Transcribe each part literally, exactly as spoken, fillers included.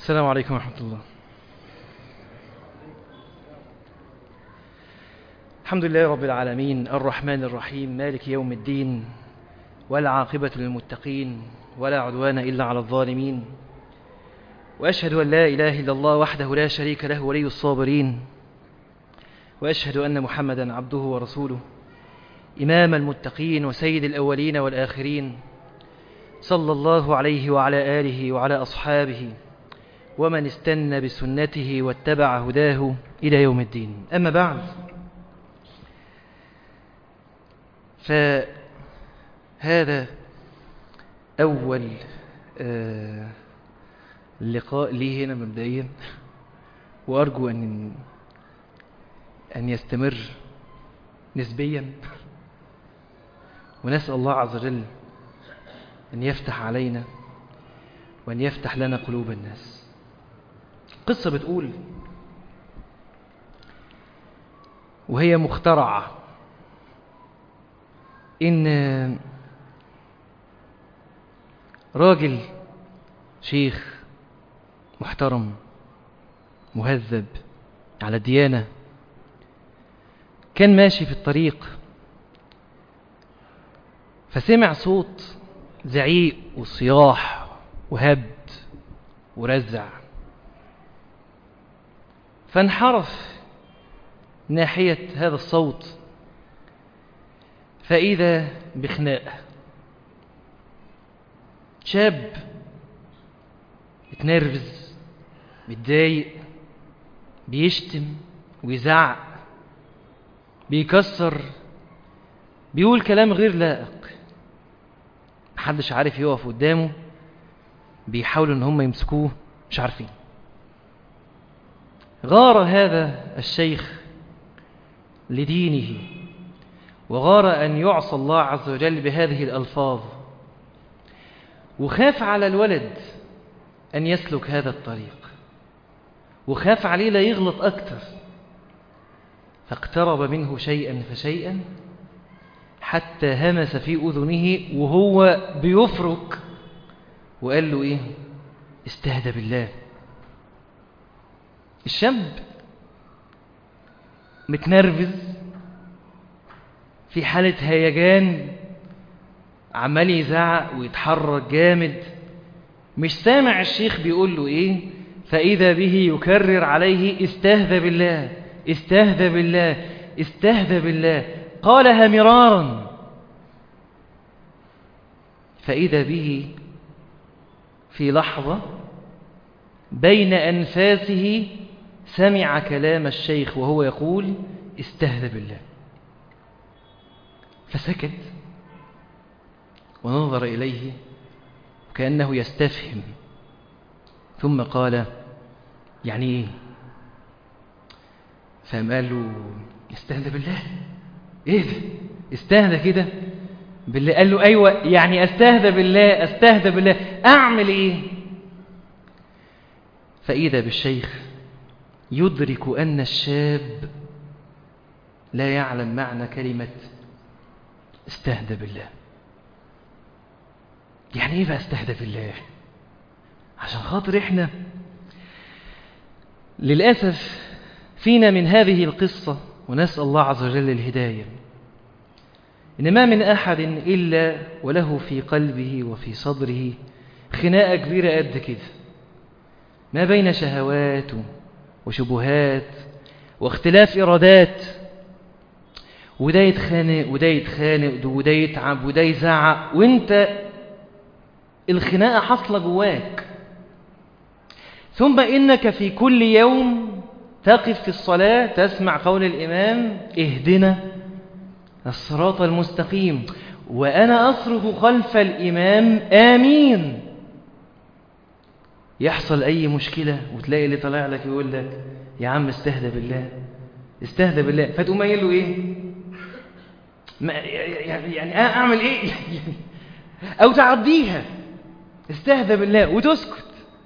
السلام عليكم ورحمة الله. الحمد لله رب العالمين، الرحمن الرحيم، مالك يوم الدين، والعاقبة للمتقين، ولا عدوان إلا على الظالمين. وأشهد أن لا إله إلا الله وحده لا شريك له ولي الصابرين، وأشهد أن محمدا عبده ورسوله إمام المتقين وسيد الأولين والآخرين، صلى الله عليه وعلى آله وعلى أصحابه ومن استنى بسنته واتبع هداه إلى يوم الدين. أما بعد، فهذا أول آه لقاء لي هنا مبدئيا، وأرجو أن أن يستمر نسبيا، ونسأل الله عز وجل أن يفتح علينا وأن يفتح لنا قلوب الناس. قصة بتقول، وهي مخترعة، إن راجل شيخ محترم مهذب على ديانة كان ماشي في الطريق، فسمع صوت زعيق وصياح وهبد ورزع، فانحرف ناحية هذا الصوت، فإذا بخناقة. شاب اتنرفز، متضايق، بيشتم ويزعق، بيكسر، بيقول كلام غير لائق، محدش عارف يقف قدامه، بيحاولوا ان هم يمسكوه، مش عارفين. غار هذا الشيخ لدينه، وغار أن يعصى الله عز وجل بهذه الألفاظ، وخاف على الولد أن يسلك هذا الطريق، وخاف عليه لا يغلط أكثر، فاقترب منه شيئا فشيئا حتى همس في أذنه وهو بيفرك، وقال له إيه؟ استهدى بالله. الشاب متنرفز في حالة هيجان، عمال يزعق ويتحرك جامد، مش سامع الشيخ بيقول له ايه، فإذا به يكرر عليه استهدى بالله استهدى بالله استهدى بالله، قالها مرارا، فإذا به في لحظة بين أنفاسه سمع كلام الشيخ وهو يقول استهدى بالله، فسكت ونظر إليه وكأنه يستفهم، ثم قال يعني إيه؟ فقال له استهدى بالله. إيه ده؟ استهدى كده بالله؟ قال له أيوة، يعني أستهدى بالله أستهدى بالله، أعمل إيه؟ فإذا بالشيخ يدرك أن الشاب لا يعلم معنى كلمة استهدى بالله. يعني ايه بقى استهدى بالله؟ عشان خاطر احنا للأسف فينا من هذه القصة، ونسأل الله عز وجل الهداية، إن ما من أحد إلا وله في قلبه وفي صدره خناقة كبيرة قد كده، ما بين شهوات وشبهات واختلاف إرادات، وده يتخانق وده يتخانق وده يتعب وده يزعق، وانت الخناقة حصلة جواك. ثم إنك في كل يوم تقف في الصلاة تسمع قول الإمام اهدنا الصراط المستقيم، وأنا أصرخ خلف الإمام آمين. يحصل أي مشكلة وتلاقي اللي طلع لك يقول لك يا عم استهدى بالله استهدى بالله، فتقوم قايل له إيه؟ يعني أعمل إيه؟ أو تعديها استهدى بالله وتسكت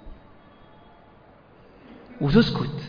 وتسكت.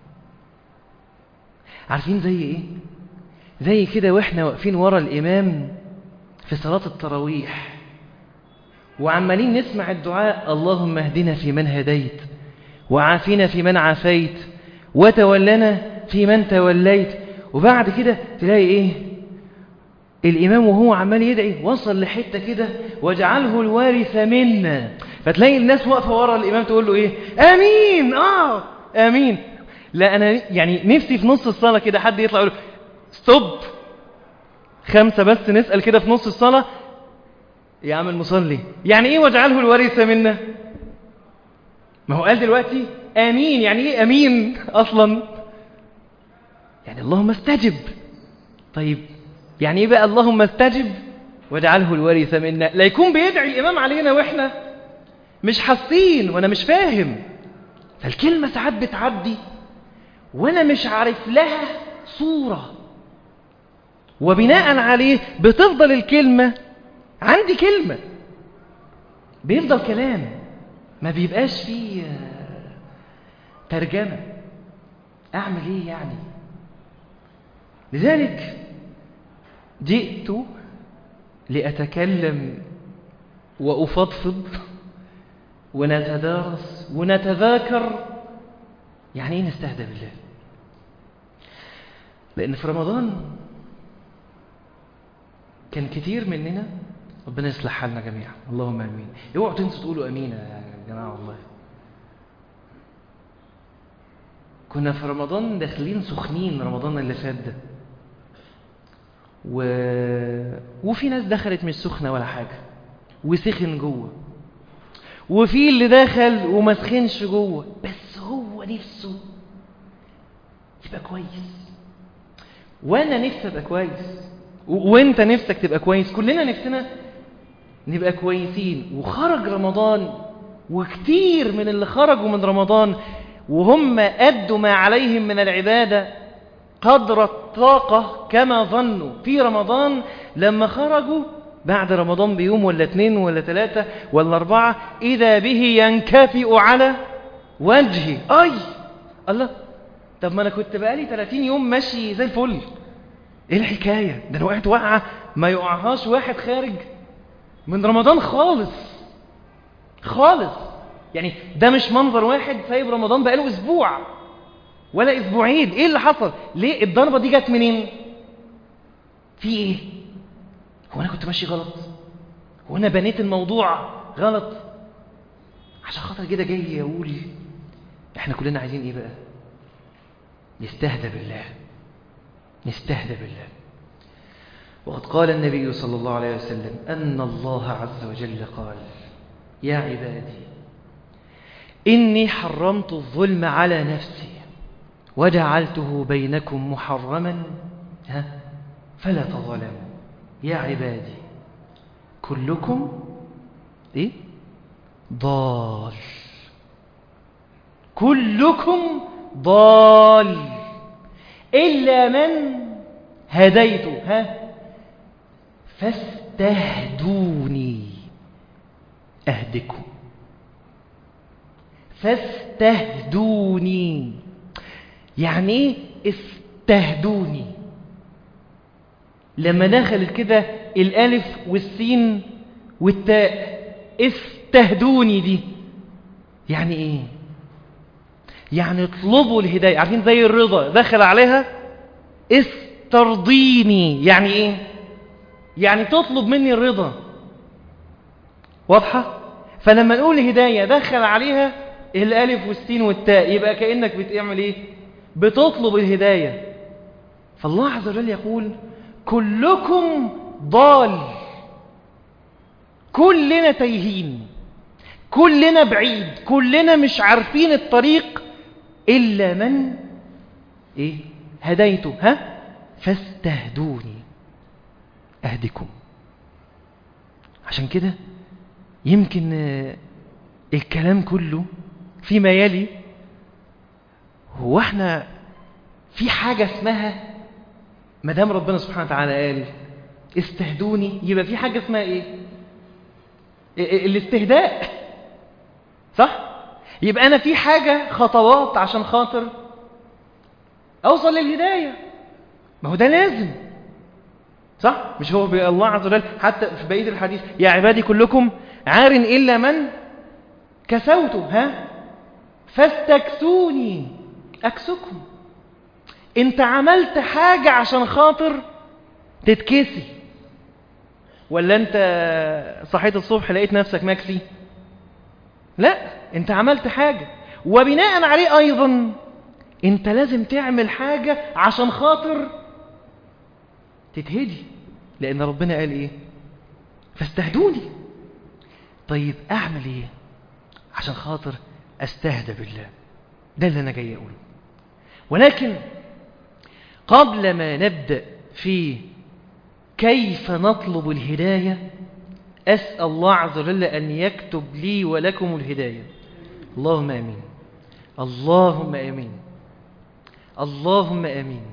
عارفين زي إيه؟ زي كده وإحنا واقفين ورا الإمام في صلاة التراويح وعمالين نسمع الدعاء اللهم اهدنا في من هديت وعافنا في من عافيت وتولنا في من توليت. وبعد كده تلاقي ايه الإمام وهو عمال يدعي وصل لحتة كده واجعله الوارث منا، فتلاقي الناس واقفة ورا الإمام تقول له إيه آمين آه آمين. لا أنا يعني نفسي في نص الصلاة كده حد يطلع يقول ستوب خمسة بس نسأل كده في نص الصلاة يا عم المصلي يعني إيه واجعله الوارث منا؟ ما هو قال دلوقتي آمين، يعني إيه آمين أصلا؟ يعني اللهم استجب. طيب يعني ايه بقى اللهم استجب واجعله الوارث منا؟ لا يكون بيدعي الإمام علينا وإحنا مش حاسين وأنا مش فاهم، فالكلمة ساعات بتعدي وأنا مش عارف لها صورة، وبناء عليه بتفضل الكلمة عندي كلمة، بيفضل كلام ما بيبقاش فيه ترجمة. أعمل إيه يعني؟ لذلك جئت لأتكلم وأفضفض ونتدارس ونتذاكر يعني إيه نستهدى بالله. لأن في رمضان كان كتير مننا، ربنا يصلح حالنا جميعا اللهم آمين، اوعوا تنسوا تقولوا أمين يا جماعة والله. كنا في رمضان داخلين سخنين رمضان اللي فات ده، و... وفي ناس دخلت مش سخنة ولا حاجة وسخن جوه، وفي اللي دخل وما سخنش جوه بس هو نفسه يبقى كويس، وانا نفسي ابقى كويس و... وانت نفسك تبقى كويس، كلنا نفسنا نبقى كويسين. وخرج رمضان وكتير من اللي خرجوا من رمضان وهم أدوا ما عليهم من العبادة قدر الطاقة كما ظنوا في رمضان، لما خرجوا بعد رمضان بيوم ولا اثنين ولا ثلاثة ولا أربعة إذا به ينكفئ على وجهه. أي الله، طب ما أنا كنت بقالي ثلاثين يوم ماشي زي الفل، إيه الحكاية؟ ده أنا وقعت وقعة ما يقعهاش واحد خارج من رمضان خالص خالص. يعني ده مش منظر واحد سايب رمضان بقاله أسبوع ولا أسبوعين. إيه اللي حصل؟ ليه الضربة دي جت منين؟ في إيه؟ هو أنا كنت ماشي غلط؟ هو أنا بنيت الموضوع غلط؟ عشان خاطر كده جاي يقول إحنا كلنا عايزين إيه بقى؟ نستهدى بالله، نستهدى بالله. وقد قال النبي صلى الله عليه وسلم أن الله عز وجل قال يا عبادي إني حرمت الظلم على نفسي وجعلته بينكم محرما ها فلا تظلموا. يا عبادي كلكم إيه؟ ضال، كلكم ضال إلا من هديته ها فاستهدوني أهدكم. فاستهدوني يعني ايه استهدوني؟ لما دخلت كده الالف والسين والتاء استهدوني دي يعني ايه؟ يعني اطلبوا الهداية. عارفين زي الرضا دخل عليها استرضيني يعني ايه؟ يعني تطلب مني الرضا. واضحة؟ فلما نقول هداية دخل عليها الالف والسين والتاء يبقى كأنك بتعمل ايه؟ بتطلب الهداية. فالله عز وجل يقول كلكم ضال، كلنا تايهين، كلنا بعيد، كلنا مش عارفين الطريق إلا من إيه؟ هديته ها فاستهدوني أهدكم. عشان كده يمكن الكلام كله فيما يلي هو احنا في حاجة اسمها مدام ربنا سبحانه وتعالى قال استهدوني يبقى في حاجة اسمها ايه؟ الاستهداء، صح؟ يبقى انا في حاجة خطوات عشان خاطر اوصل للهداية، ما هو ده لازم، صح؟ مش هو الله عز وجل حتى في بقية الحديث يا عبادي كلكم عار إلا من كسوته ها فاستكسوني أكسكم. انت عملت حاجة عشان خاطر تتكسي، ولا انت صحيت الصبح لقيت نفسك مكسي؟ لا، انت عملت حاجة، وبناء عليه ايضا انت لازم تعمل حاجة عشان خاطر تتهدي، لان ربنا قال ايه؟ فاستهدوني. طيب اعمل ايه عشان خاطر استهدى بالله؟ ده اللي انا جاي اقوله. ولكن قبل ما نبدأ في كيف نطلب الهداية، أسأل الله عز وجل أن يكتب لي ولكم الهداية. اللهم آمين، اللهم آمين، اللهم آمين.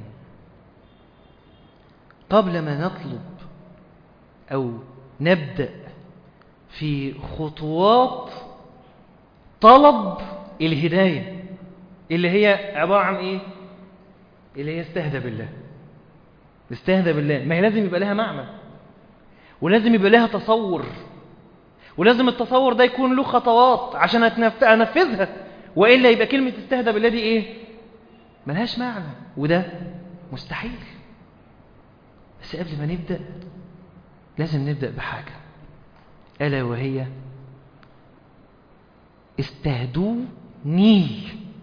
قبل ما نطلب أو نبدأ في خطوات طلب الهداية اللي هي عبارة عن إيه؟ اللي هي استهدى بالله. استهدى بالله، ما هي لازم يبقى لها معنى، ولازم يبقى لها تصور، ولازم التصور ده يكون له خطوات عشان أنفذها، وإلا يبقى كلمة استهدى بالله دي إيه؟ ملهاش معنى، وده مستحيل. بس قبل ما نبدأ لازم نبدأ بحاجة، ألا وهي استهدوني.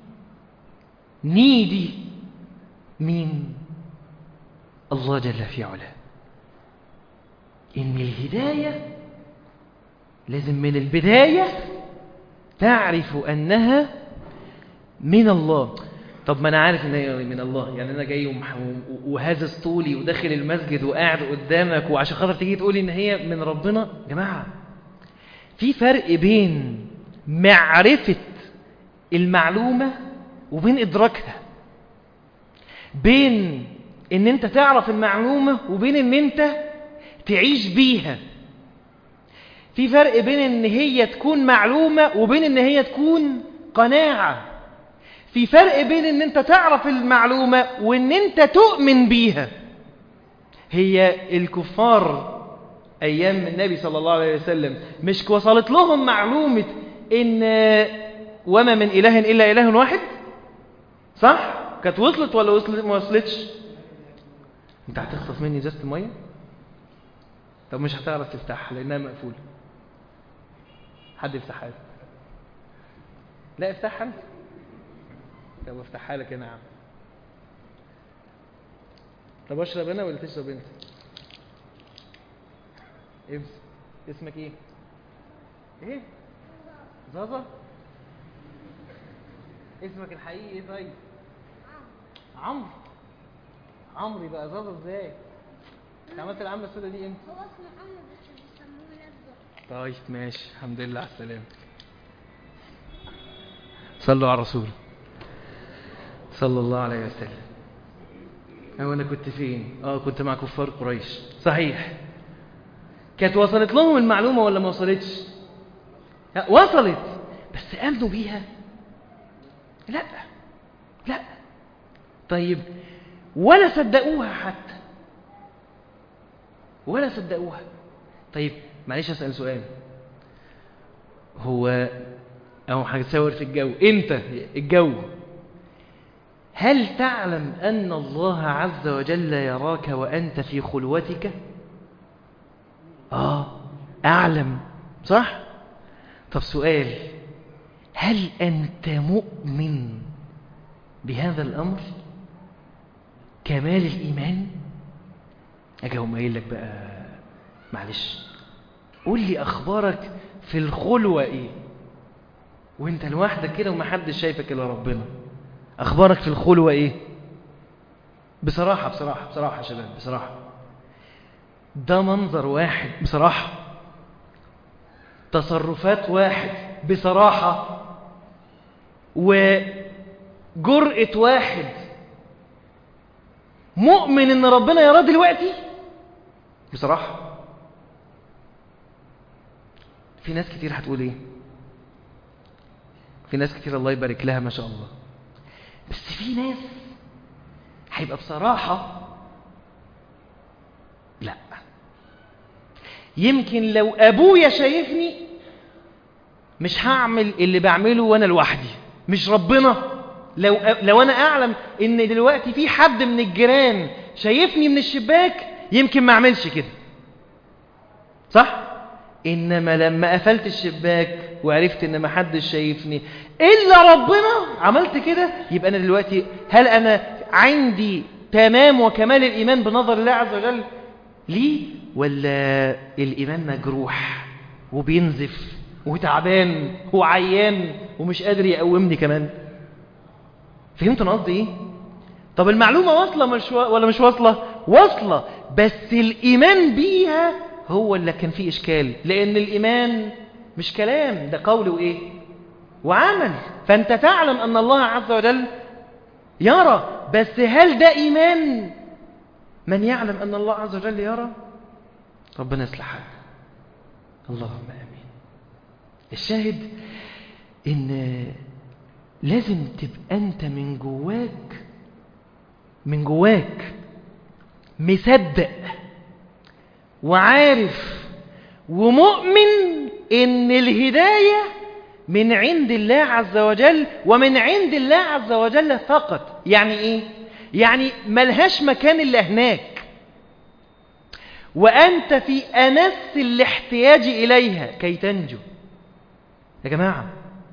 ني دي مين؟ الله جل في علاه. إن الهداية لازم من البداية تعرف أنها من الله. طب ما أنا عارف إن هي من الله، يعني أنا جاي وهذا طولي وداخل المسجد وقاعد قدامك وعشان خاطر تيجي تقولي إن هي من ربنا؟ جماعة، في فرق بين معرفة المعلومة وبين إدراكها، بين إن أنت تعرف المعلومة وبين إن أنت تعيش بيها. في فرق بين إن هي تكون معلومة وبين إن هي تكون قناعة. في فرق بين إن أنت تعرف المعلومة وإن أنت تؤمن بيها. هي الكفار أيام النبي صلى الله عليه وسلم مش وصلت لهم معلومة إن وما من إله إلا إله واحد؟ صح؟ كانت وصلت ولا وصلت ما وصلتش؟ أنت هتخطف مني ازازة المية؟ طب مش هتعرف تفتحها لأنها مقفولة. حد يفتحها لي؟ لا افتحها أنت. طب افتحها لك يا نعم. طب اشرب أنا ولا تشرب أنت؟ إيه اسمك إيه؟ إيه؟ زازا؟ اسمك الحقيقي إيه طيب؟ عمرو. عمرو يبقى زازا إزاي؟ انت عملت العملة السوداء دي امتى؟ هو اسمه عمرو بس بيسموه لزق. طيب ماشي، الحمد لله على السلامة. صلوا على الرسول صلى الله عليه وسلم. أو أنا كنت فين؟ آه كنت مع كفار قريش. صحيح. كانت وصلت لهم المعلومة ولا ما وصلتش؟ وصلت، بس آمنوا بيها؟ لا لا. طيب ولا صدقوها حتى، ولا صدقوها. طيب معلش أسأل سؤال، هو أو هتصور في الجو، أنت الجو، هل تعلم أن الله عز وجل يراك وأنت في خلوتك؟ آه أعلم، صح؟ طب سؤال، هل أنت مؤمن بهذا الأمر كمال الإيمان؟ أجي هم قايل لك بقى معلش قول لي أخبارك في الخلوة إيه وانت لوحدك كده ومحدش شايفك إلا ربنا. أخبارك في الخلوة إيه؟ بصراحة بصراحة بصراحة يا شباب، بصراحة ده منظر واحد بصراحة، تصرفات واحد بصراحة، وجرأة واحد مؤمن إن ربنا يراه دلوقتي بصراحة. في ناس كتير هتقول إيه؟ في ناس كتير الله يبارك لها ما شاء الله، بس في ناس هيبقى بصراحة لا، يمكن لو أبويا شايفني مش هعمل اللي بعمله وأنا لوحدي، مش ربنا. لو لو انا اعلم ان دلوقتي في حد من الجيران شايفني من الشباك يمكن ما اعملش كده، صح؟ انما لما قفلت الشباك وعرفت ان ما حدش شايفني الا ربنا عملت كده، يبقى انا دلوقتي هل انا عندي تمام وكمال الايمان بنظر الله عز وجل ليه، ولا الايمان مجروح وبينزف وتعبان وعيان ومش قادر يقومني كمان؟ فهمتوا انا قصدي ايه؟ طب المعلومه واصله مش و... ولا مش واصله؟ واصله، بس الايمان بيها هو اللي كان فيه اشكال، لان الايمان مش كلام، ده قول وايه وعمل. فانت تعلم ان الله عز وجل يرى، بس هل ده ايمان من يعلم ان الله عز وجل يرى؟ ربنا يصلح حالك. اللهم امين. الشاهد ان لازم تبقى انت من جواك من جواك مصدق وعارف ومؤمن ان الهداية من عند الله عز وجل، ومن عند الله عز وجل فقط. يعني ايه؟ يعني ملهاش مكان الا هناك، وانت في امس الاحتياج اليها كي تنجو. يا جماعة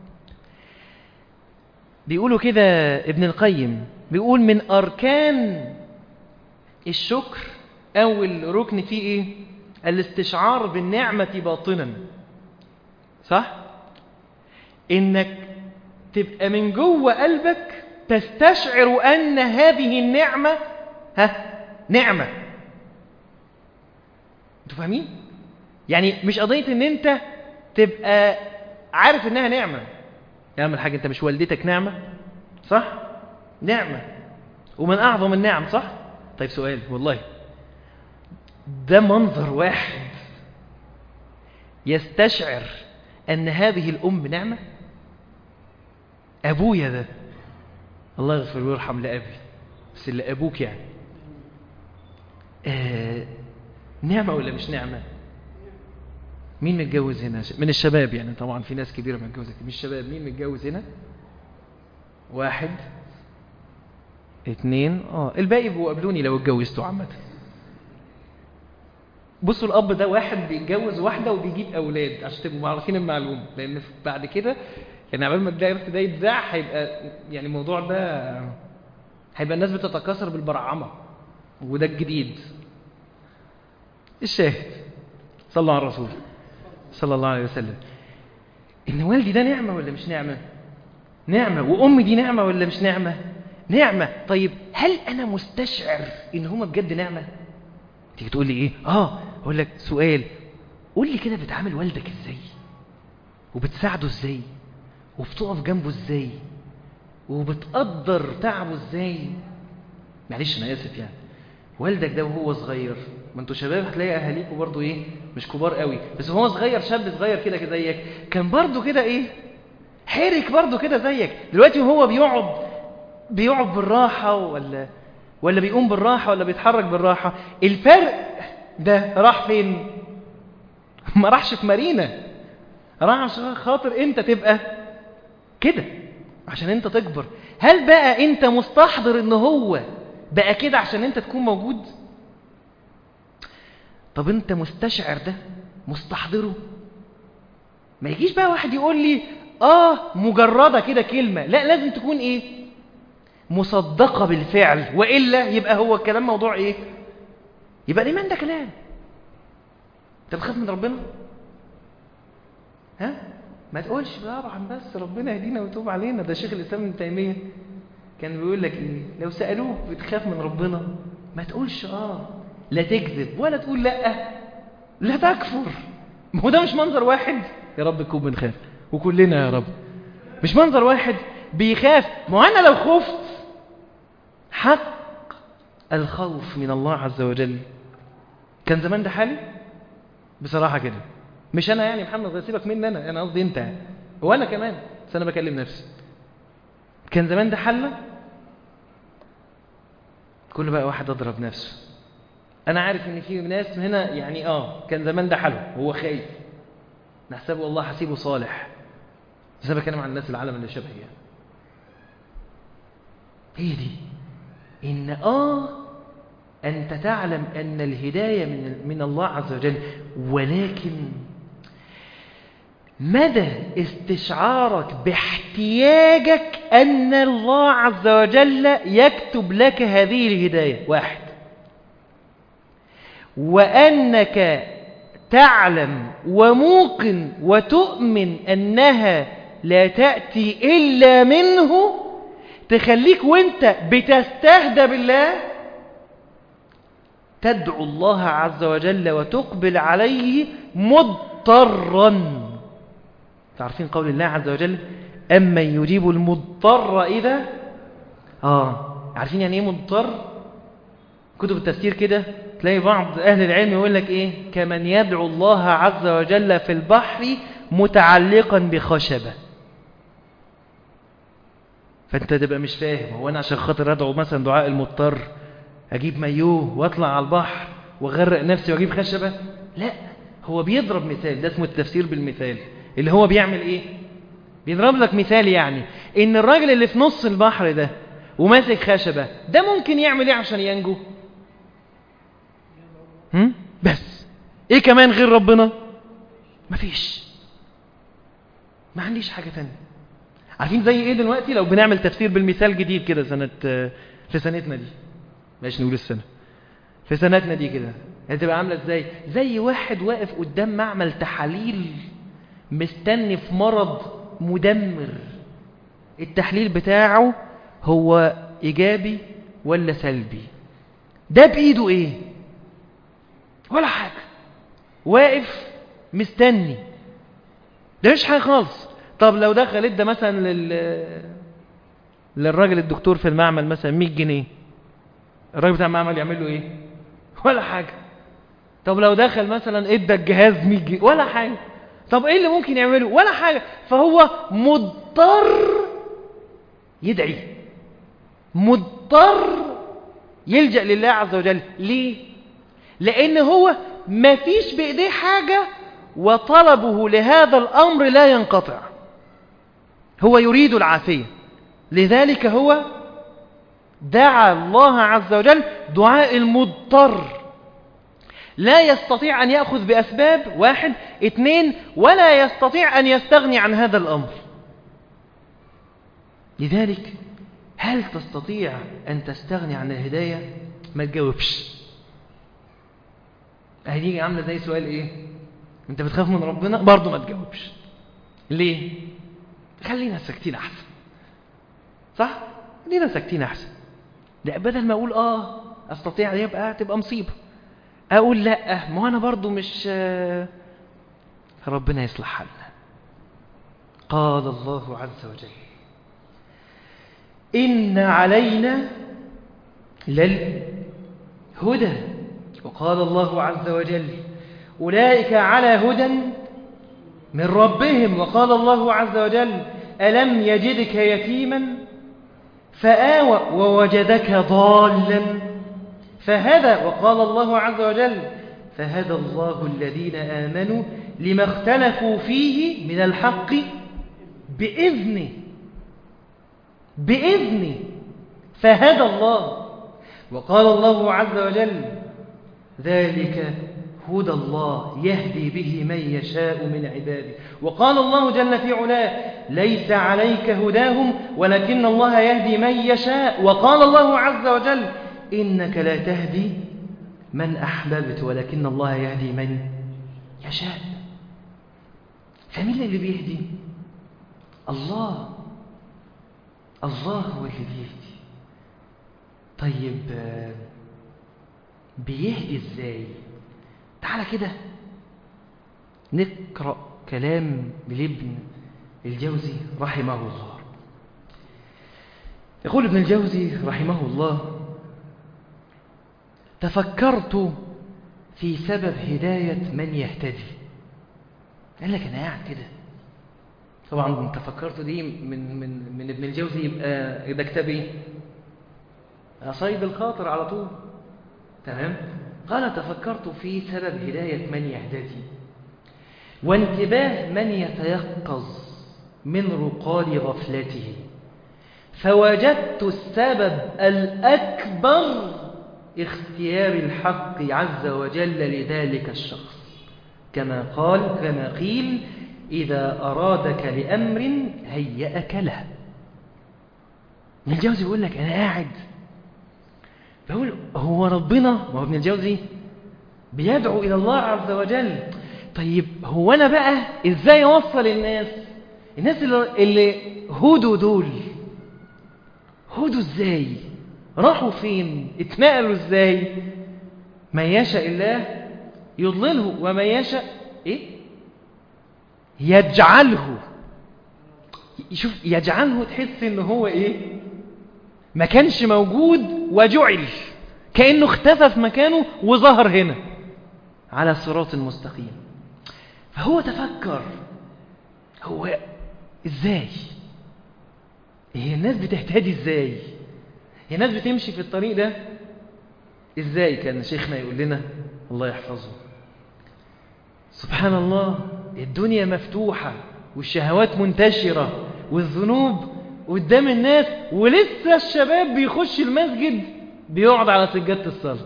بيقولوا كده ابن القيم، بيقول من اركان الشكر اول ركن فيه ايه؟ الاستشعار بالنعمة باطنا، صح؟ انك تبقى من جوه قلبك تستشعر ان هذه النعمة ها نعمة. انتوا فاهمين؟ يعني مش قضية ان انت تبقى عارف انها نعمة. يعمل حاجة، انت مش والدتك نعمة، صح؟ نعمة ومن اعظم النعم، صح؟ طيب سؤال والله، ده منظر واحد يستشعر ان هذه الام نعمة؟ ابويا ده الله يغفر ويرحم لابي، بس اللي ابوك يعني آه نعمة ولا مش نعمة؟ مين متجوز هنا من الشباب؟ يعني طبعا في ناس كبيرة متجوزة، مش الشباب، مين متجوز هنا؟ واحد اتنين، اه الباقي بيقابلوني لو اتجوزتوا عامة. بصوا الاب ده واحد بيتجوز واحدة وبيجيب اولاد، عشان تبقوا عارفين المعلومة، لان بعد كده يعني عبال ما الدرس ده يتذاع هيبقى يعني الموضوع ده هيبقى الناس بتتكاثر بالبرعمة، وده الجديد. الشاهد صلوا على الرسول صلى الله عليه وسلم، ان والدي ده نعمة ولا مش نعمة؟ نعمة. وامي دي نعمة ولا مش نعمة؟ نعمة. طيب هل انا مستشعر ان هما بجد نعمة؟ تيجي تقول لي ايه؟ اه اقول لك سؤال، قول لي كده بتعامل والدك ازاي، وبتساعده ازاي، وبتقف جنبه ازاي، وبتقدر تعبه ازاي؟ معلش انا اسف يعني، والدك ده وهو صغير، ما انتوا شباب هتلاقي اهاليكوا برضو ايه مش كبار قوي، بس وهو صغير شاب صغير كده كده زيك، كان برضو كده ايه حرك برضو كده زيك. دلوقتي وهو بيقعد بيقعد بالراحة ولا ولا بيقوم بالراحة ولا بيتحرك بالراحة، الفرق ده راح فين؟ ما راحش في مارينا، راح عشان خاطر انت تبقى كده، عشان انت تكبر. هل بقى انت مستحضر ان هو بقى كده عشان انت تكون موجود؟ طب انت مستشعر ده، مستحضره؟ ما يجيش بقى واحد يقول لي اه مجردة كده كلمة، لا لازم تكون ايه مصدقة بالفعل، وإلا يبقى هو الكلام موضوع ايه؟ يبقى الإيمان ده كلام. انت بتخاف من ربنا؟ ها؟ ما تقولش طبعا بس ربنا يهدينا ويتوب علينا، ده شيخ الإسلام ابن تيمية كان بيقول لك ايه؟ لو سألوك بتخاف من ربنا ما تقولش اه، لا تكذب ولا تقول لا لا تكفر. ما هو ده مش منظر واحد، يا رب تكون بنخاف وكلنا يا رب، مش منظر واحد بيخاف. ما هو انا لو خفت حق الخوف من الله عز وجل كان زمان ده حالي بصراحة كده، مش انا يعني محمد سيبك مني انا انا قصدي انت يعني. وانا كمان بس انا بكلم نفسي، كان زمان ده حالنا كل بقى واحد اضرب نفسه. انا عارف ان في ناس هنا يعني اه كان زمان ده حاله هو خايف، نحسبه والله حسيبه صالح، بس انا بتكلم عن الناس العالم اللي شبهي يعني. هي دي إن آه أنت تعلم أن الهداية من من الله عز وجل، ولكن مدى استشعارك باحتياجك أن الله عز وجل يكتب لك هذه الهداية واحد، وأنك تعلم وموقن وتؤمن أنها لا تأتي إلا منه، تخليك وانت بتستهدى بالله تدعو الله عز وجل وتقبل عليه مضطرا. تعرفين قول الله عز وجل أمن يجيب المضطر إذا آه عارفين يعني إيه مضطر؟ كتب التفسير كده تلاقي بعض أهل العلم يقول لك إيه كمن يدعو الله عز وجل في البحر متعلقا بخشبة. فأنت تبقى مش فاهم هو أنا عشان خاطر أدعو مثلا دعاء المضطر أجيب مايوه وأطلع على البحر وأغرق نفسي وأجيب خشبة؟ لا، هو بيضرب مثال، ده اسمه التفسير بالمثال، اللي هو بيعمل إيه؟ بيضرب لك مثال، يعني إن الراجل اللي في نص البحر ده وماسك خشبة ده ممكن يعمل إيه عشان ينجو؟ هم؟ بس إيه كمان غير ربنا؟ مفيش، ما عنديش حاجة تانية. عارفين زي إيه دلوقتي لو بنعمل تفسير بالمثال جديد كده سنة في سنتنا دي، ماشي نقول السنة في سنتنا دي كده هتبقى عاملة ازاي؟ زي واحد واقف قدام معمل تحاليل مستني في مرض مدمر، التحليل بتاعه هو إيجابي ولا سلبي، ده بإيده إيه؟ ولا حاجة، واقف مستني، ده مش حاجة خالص. طب لو دخل ادى مثلا لل... للراجل الدكتور في المعمل مثلا مية جنيه، الراجل بتاع المعمل يعمل له ايه؟ ولا حاجة. طب لو دخل مثلا ادى الجهاز مية جنيه، ولا حاجة. طب ايه اللي ممكن يعمله؟ ولا حاجة. فهو مضطر يدعي، مضطر يلجأ لله عز وجل. ليه؟ لأن هو ما فيش بإيديه حاجة، وطلبه لهذا الأمر لا ينقطع، هو يريد العافية، لذلك هو دعا الله عز وجل دعاء المضطر، لا يستطيع أن يأخذ بأسباب، واحد اثنين، ولا يستطيع أن يستغني عن هذا الأمر. لذلك هل تستطيع أن تستغني عن الهداية؟ ما تجاوبش. هذه عاملة زي سؤال إيه؟ أنت بتخاف من ربنا؟ برضو ما تجاوبش. ليه؟ خلينا ساكتين أحسن، صح؟ خلينا ساكتين أحسن. لا، بدل ما أقول آه أستطيع يبقى تبقى مصيبة، أقول لا ما أنا برضو مش، ربنا يصلح حالنا. قال الله عز وجل إن علينا للهدى، وقال الله عز وجل أولئك على هدى من ربهم، وقال الله عز وجل ألم يجدك يتيما فآوى ووجدك ضالا فهدى، وقال الله عز وجل فهدى الله الذين آمنوا لما اختلفوا فيه من الحق بإذنه، بإذنه فهدى الله. وقال الله عز وجل ذلك هدى الله يهدي به من يشاء من عباده. وقال الله جل في علاه ليس عليك هداهم ولكن الله يهدي من يشاء. وقال الله عز وجل إنك لا تهدي من أحببت ولكن الله يهدي من يشاء. فمين اللي بيهدي؟ الله، الله هو اللي بيهدي. طيب بيهدي ازاي؟ تعالى كده نقرأ كلام لابن الجوزي رحمه الله. يقول ابن الجوزي رحمه الله تفكرت في سبب هداية من يهتدي. قال لك أنا قاعد كده، طبعا تفكرت دي من, من, من ابن الجوزي، يبقى ده كتاب ايه؟ صيد الخاطر على طول، تمام. قال تفكرت في سبب هداية من يهتدي وانتباه من يتيقظ من رقاد غفلته، فوجدت السبب الأكبر اختيار الحق عز وجل لذلك الشخص، كما قال كما قيل إذا أرادك لأمر هيأك له. ابن الجوزي بيقول لك أنا قاعد بقول هو ربنا، ما هو ابن الجوزي بيدعو إلى الله عز وجل، طيب هو أنا بقى إزاي أوصل الناس الناس اللي هدوا دول هدوا إزاي، راحوا فين، اتنقلوا إزاي؟ ما يشاء الله يضلله وما يشاء إيه يجعله. شوف يجعله تحس إنه هو إيه ما كانش موجود وجعل، كأنه اختفى في مكانه وظهر هنا على الصراط المستقيم. فهو تفكر هو ازاي، هي الناس بتهتدي ازاي، هي الناس بتمشي في الطريق ده ازاي. كان شيخنا يقول لنا الله يحفظه سبحان الله الدنيا مفتوحة والشهوات منتشرة والذنوب قدام الناس، ولسه الشباب بيخش المسجد بيقعد على سجادة الصلاة.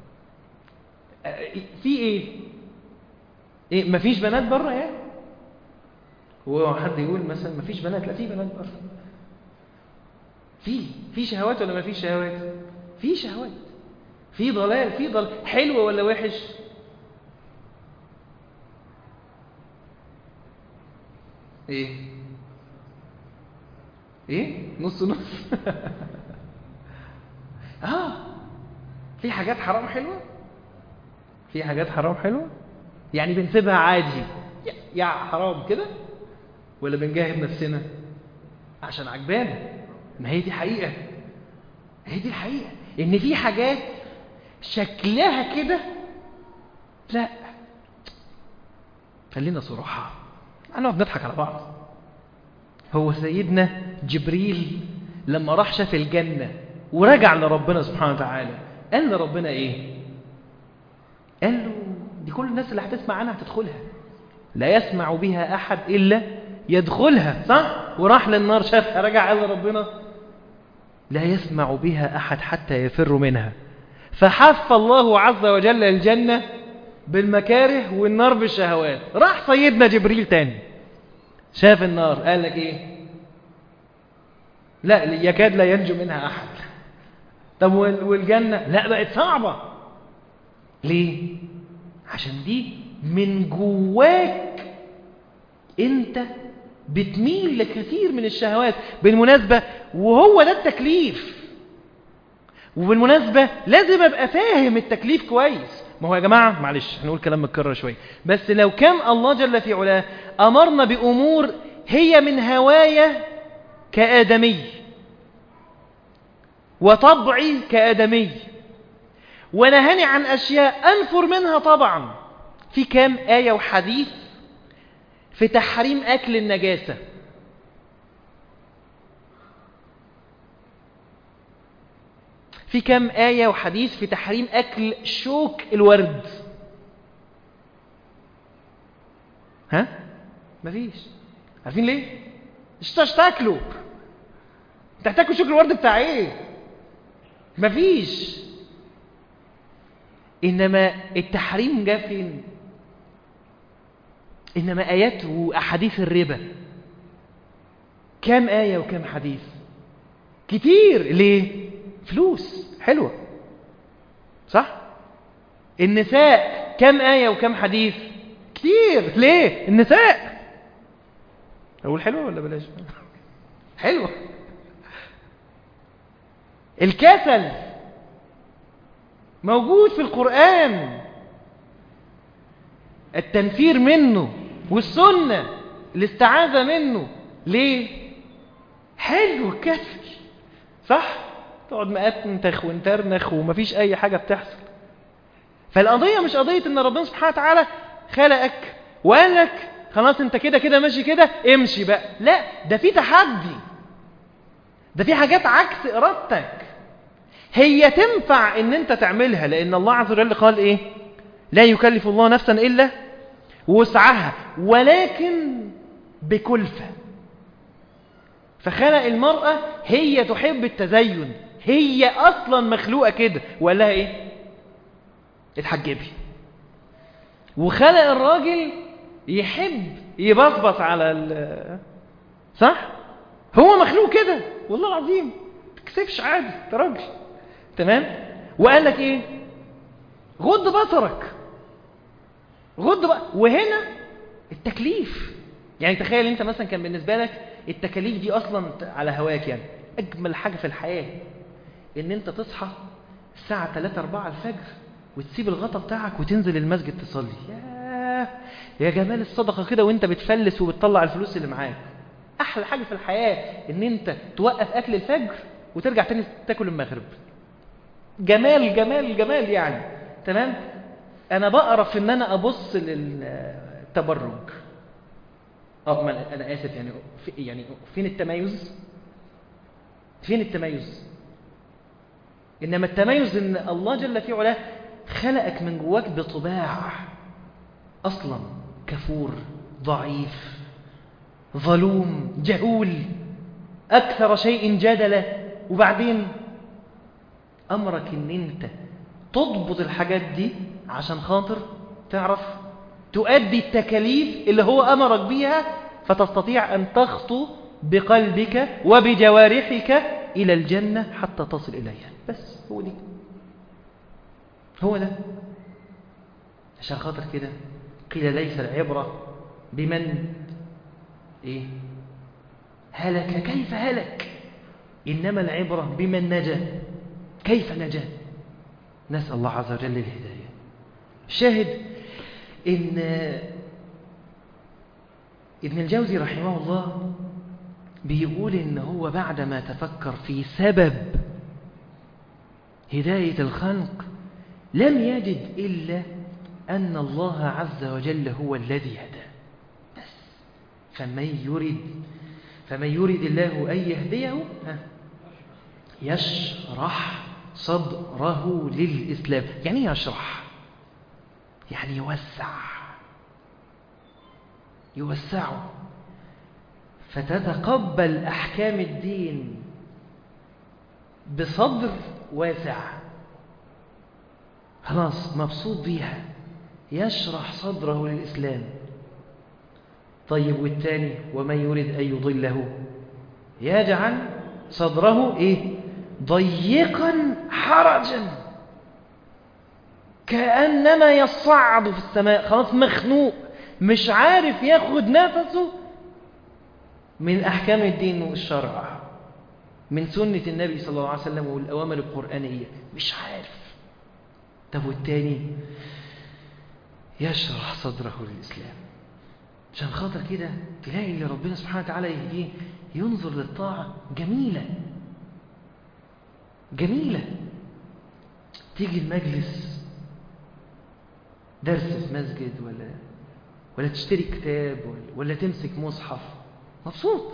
في ايه ايه مفيش بنات بره يعني؟ هو حد يقول مثلا مفيش بنات؟ لا في بنات بره، في في شهوات ولا مفيش شهوات؟ في شهوات، في ضلال، في ضلال. حلو ولا وحش؟ ايه ايه نص نص اه في حاجات حرام حلوه، في حاجات حرام حلوه يعني بنسيبها عادي يا حرام كده، ولا بنجاهد نفسنا عشان عجبانا؟ ما هي دي حقيقه، هي دي الحقيقه ان في حاجات شكلها كده لا. خلينا صراحه هنقعد نضحك على بعض. هو سيدنا جبريل لما راح شاف الجنة ورجع لربنا سبحانه وتعالى قال لربنا ايه؟ قال له دي كل الناس اللي هتسمع عنها هتدخلها، لا يسمع بها أحد إلا يدخلها، صح؟ وراح للنار شافها رجع قال لربنا لا يسمع بها أحد حتى يفر منها. فحف الله عز وجل الجنة بالمكاره والنار بالشهوات. راح سيدنا جبريل تاني شاف النار قال لك ايه؟ لا يكاد لا ينجو منها احد. طب والجنة؟ لا بقت صعبة. ليه؟ عشان دي من جواك انت بتميل لكثير من الشهوات. بالمناسبة وهو ده التكليف، وبالمناسبة لازم ابقى فاهم التكليف كويس. ما هو يا جماعة معلش هنقول كلام متكرر شوية، بس لو كان الله جل في علاه أمرنا بأمور هي من هواية كآدمي وطبعي كآدمي ونهاني عن أشياء أنفر منها طبعا، في كام آية وحديث في تحريم أكل النجاسة؟ في كام آية وحديث في تحريم أكل شوك الورد؟ ها؟ مفيش. عارفين ليه؟ مش تاكلوا. انت هتاكل شوك الورد بتاع ايه؟ مفيش. إنما التحريم جاء فين؟ إنما آيات وأحاديث الربا كام آية وكام حديث؟ كتير. ليه؟ فلوس حلوة، صح؟ النساء كم آية وكم حديث؟ كتير. ليه؟ النساء. أقول حلوة ولا بلاش؟ حلوة. الكسل موجود في القرآن، التنفير منه، والسنة الاستعاذة منه. ليه؟ حلو الكسل، صح؟ تقعد مقتنتخ وانترنخ ومفيش أي حاجة بتحصل. فالقضية مش قضية إن ربنا سبحانه وتعالى خلقك وقال لك خلاص أنت كده كده ماشي كده امشي بقى. لا، ده في تحدي، ده في حاجات عكس إرادتك هي تنفع إن أنت تعملها، لأن الله عز وجل قال إيه؟ لا يكلف الله نفسا إلا وسعها ولكن بكلفة. فخلق المرأة هي تحب التزين، هي أصلا مخلوقة كده، وقال لها إيه؟ اتحجبي. وخلق الراجل يحب يبصبص على ال صح؟ هو مخلوق كده والله العظيم، تكسفش عادي، انت راجل تمام. وقال لك ايه؟ غض بصرك، غض بقى. وهنا التكليف، يعني تخيل انت مثلا كان بالنسبه لك التكاليف دي اصلا على هواك، يعني اجمل حاجه في الحياه ان انت تصحى الساعه ثلاثة أربعة الفجر وتسيب الغطا بتاعك وتنزل المسجد تصلي. يا يا جمال الصدقه كده وانت بتفلس وبتطلع الفلوس اللي معاك. احلى حاجه في الحياه ان انت توقف اكل الفجر وترجع تاني تاكل المغرب. جمال جمال جمال يعني تمام. انا بقرف ان انا ابص للتبرج. اه ما انا اسف، يعني في يعني فين التميز؟ فين التميز؟ انما التميز ان الله جل في علاه خلقك من جواك بطباع اصلا كفور ضعيف ظلوم جهول اكثر شيء جدلا، وبعدين امرك ان انت تضبط الحاجات دي عشان خاطر تعرف تؤدي التكاليف اللي هو امرك بيها، فتستطيع ان تخطو بقلبك وبجوارحك الى الجنة حتى تصل اليها. بس هو دي، هو ده. عشان خاطر كده قيل ليس العبرة بمن ايه هلك كيف هلك، انما العبرة بمن نجا كيف نجا. نسأل الله عز وجل الهداية. شاهد ان ابن الجوزي رحمه الله بيقول ان هو بعدما تفكر في سبب هداية الخلق لم يجد إلا أن الله عز وجل هو الذي هدى بس. فمن يريد فمن يريد الله أن يهديه يشرح صدره للإسلام. يعني يشرح يعني يوسع، يوسعه فتتقبل أحكام الدين بصدر واسع، خلاص مبسوط بيها، يشرح صدره للإسلام. طيب والثاني ومن يريد أن يضله يجعل صدره إيه؟ ضيقا حرجا كأنما يصعد في السماء، خلاص مخنوق مش عارف ياخد نفسه من أحكام الدين والشرع، من سنة النبي صلى الله عليه وسلم والأوامر القرآنية، مش عارف. طب والتاني يشرح صدره للإسلام. عشان خاطر كده تلاقي اللي ربنا سبحانه وتعالى يهديه ينظر للطاعة جميلة جميلة. تيجي المجلس درس في مسجد ولا ولا تشتري كتاب ولا, ولا تمسك مصحف، مبسوط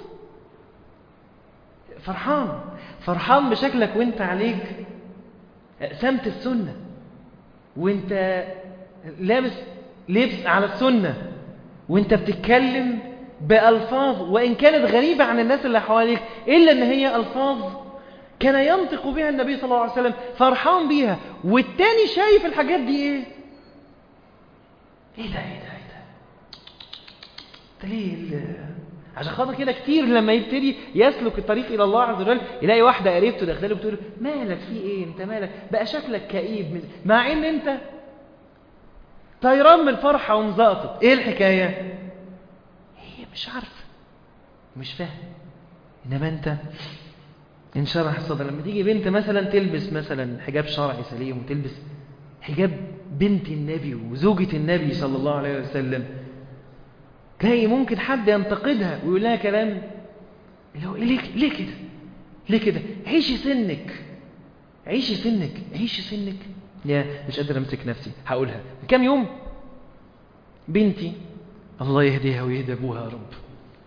فرحان فرحان بشكلك وانت عليك سمت السنة، وانت لابس لبس على السنة، وانت بتتكلم بألفاظ وإن كانت غريبة عن الناس اللي حواليك إلا أن هي ألفاظ كان ينطق بها النبي صلى الله عليه وسلم، فرحان بيها. والتاني شايف الحاجات دي ايه ايه ده ايه ده ايه ده انت ليه؟ عشان خاطر كده كتير لما يبتدي يسلك الطريق الى الله عز وجل يلاقي واحده قريبته داخله له بتقول مالك في ايه انت مالك بقى شكلك كئيب، مع ان انت طيران من الفرحه ومزقطط. ايه الحكايه؟ هي مش عارفه مش فاهم. انما انت انشرح الصدر. لما تيجي بنت مثلا تلبس مثلا حجاب شرعي سليم وتلبس حجاب بنت النبي وزوجة النبي صلى الله عليه وسلم، تلاقي ممكن حد ينتقدها ويقول لها كلام اللي هو ليه ليه كده ليه كده عيشي سنك عيشي سنك عيشي سنك. يا مش قادر امسك نفسي هقولها. من كام يوم بنتي الله يهديها ويهدي ابوها يا رب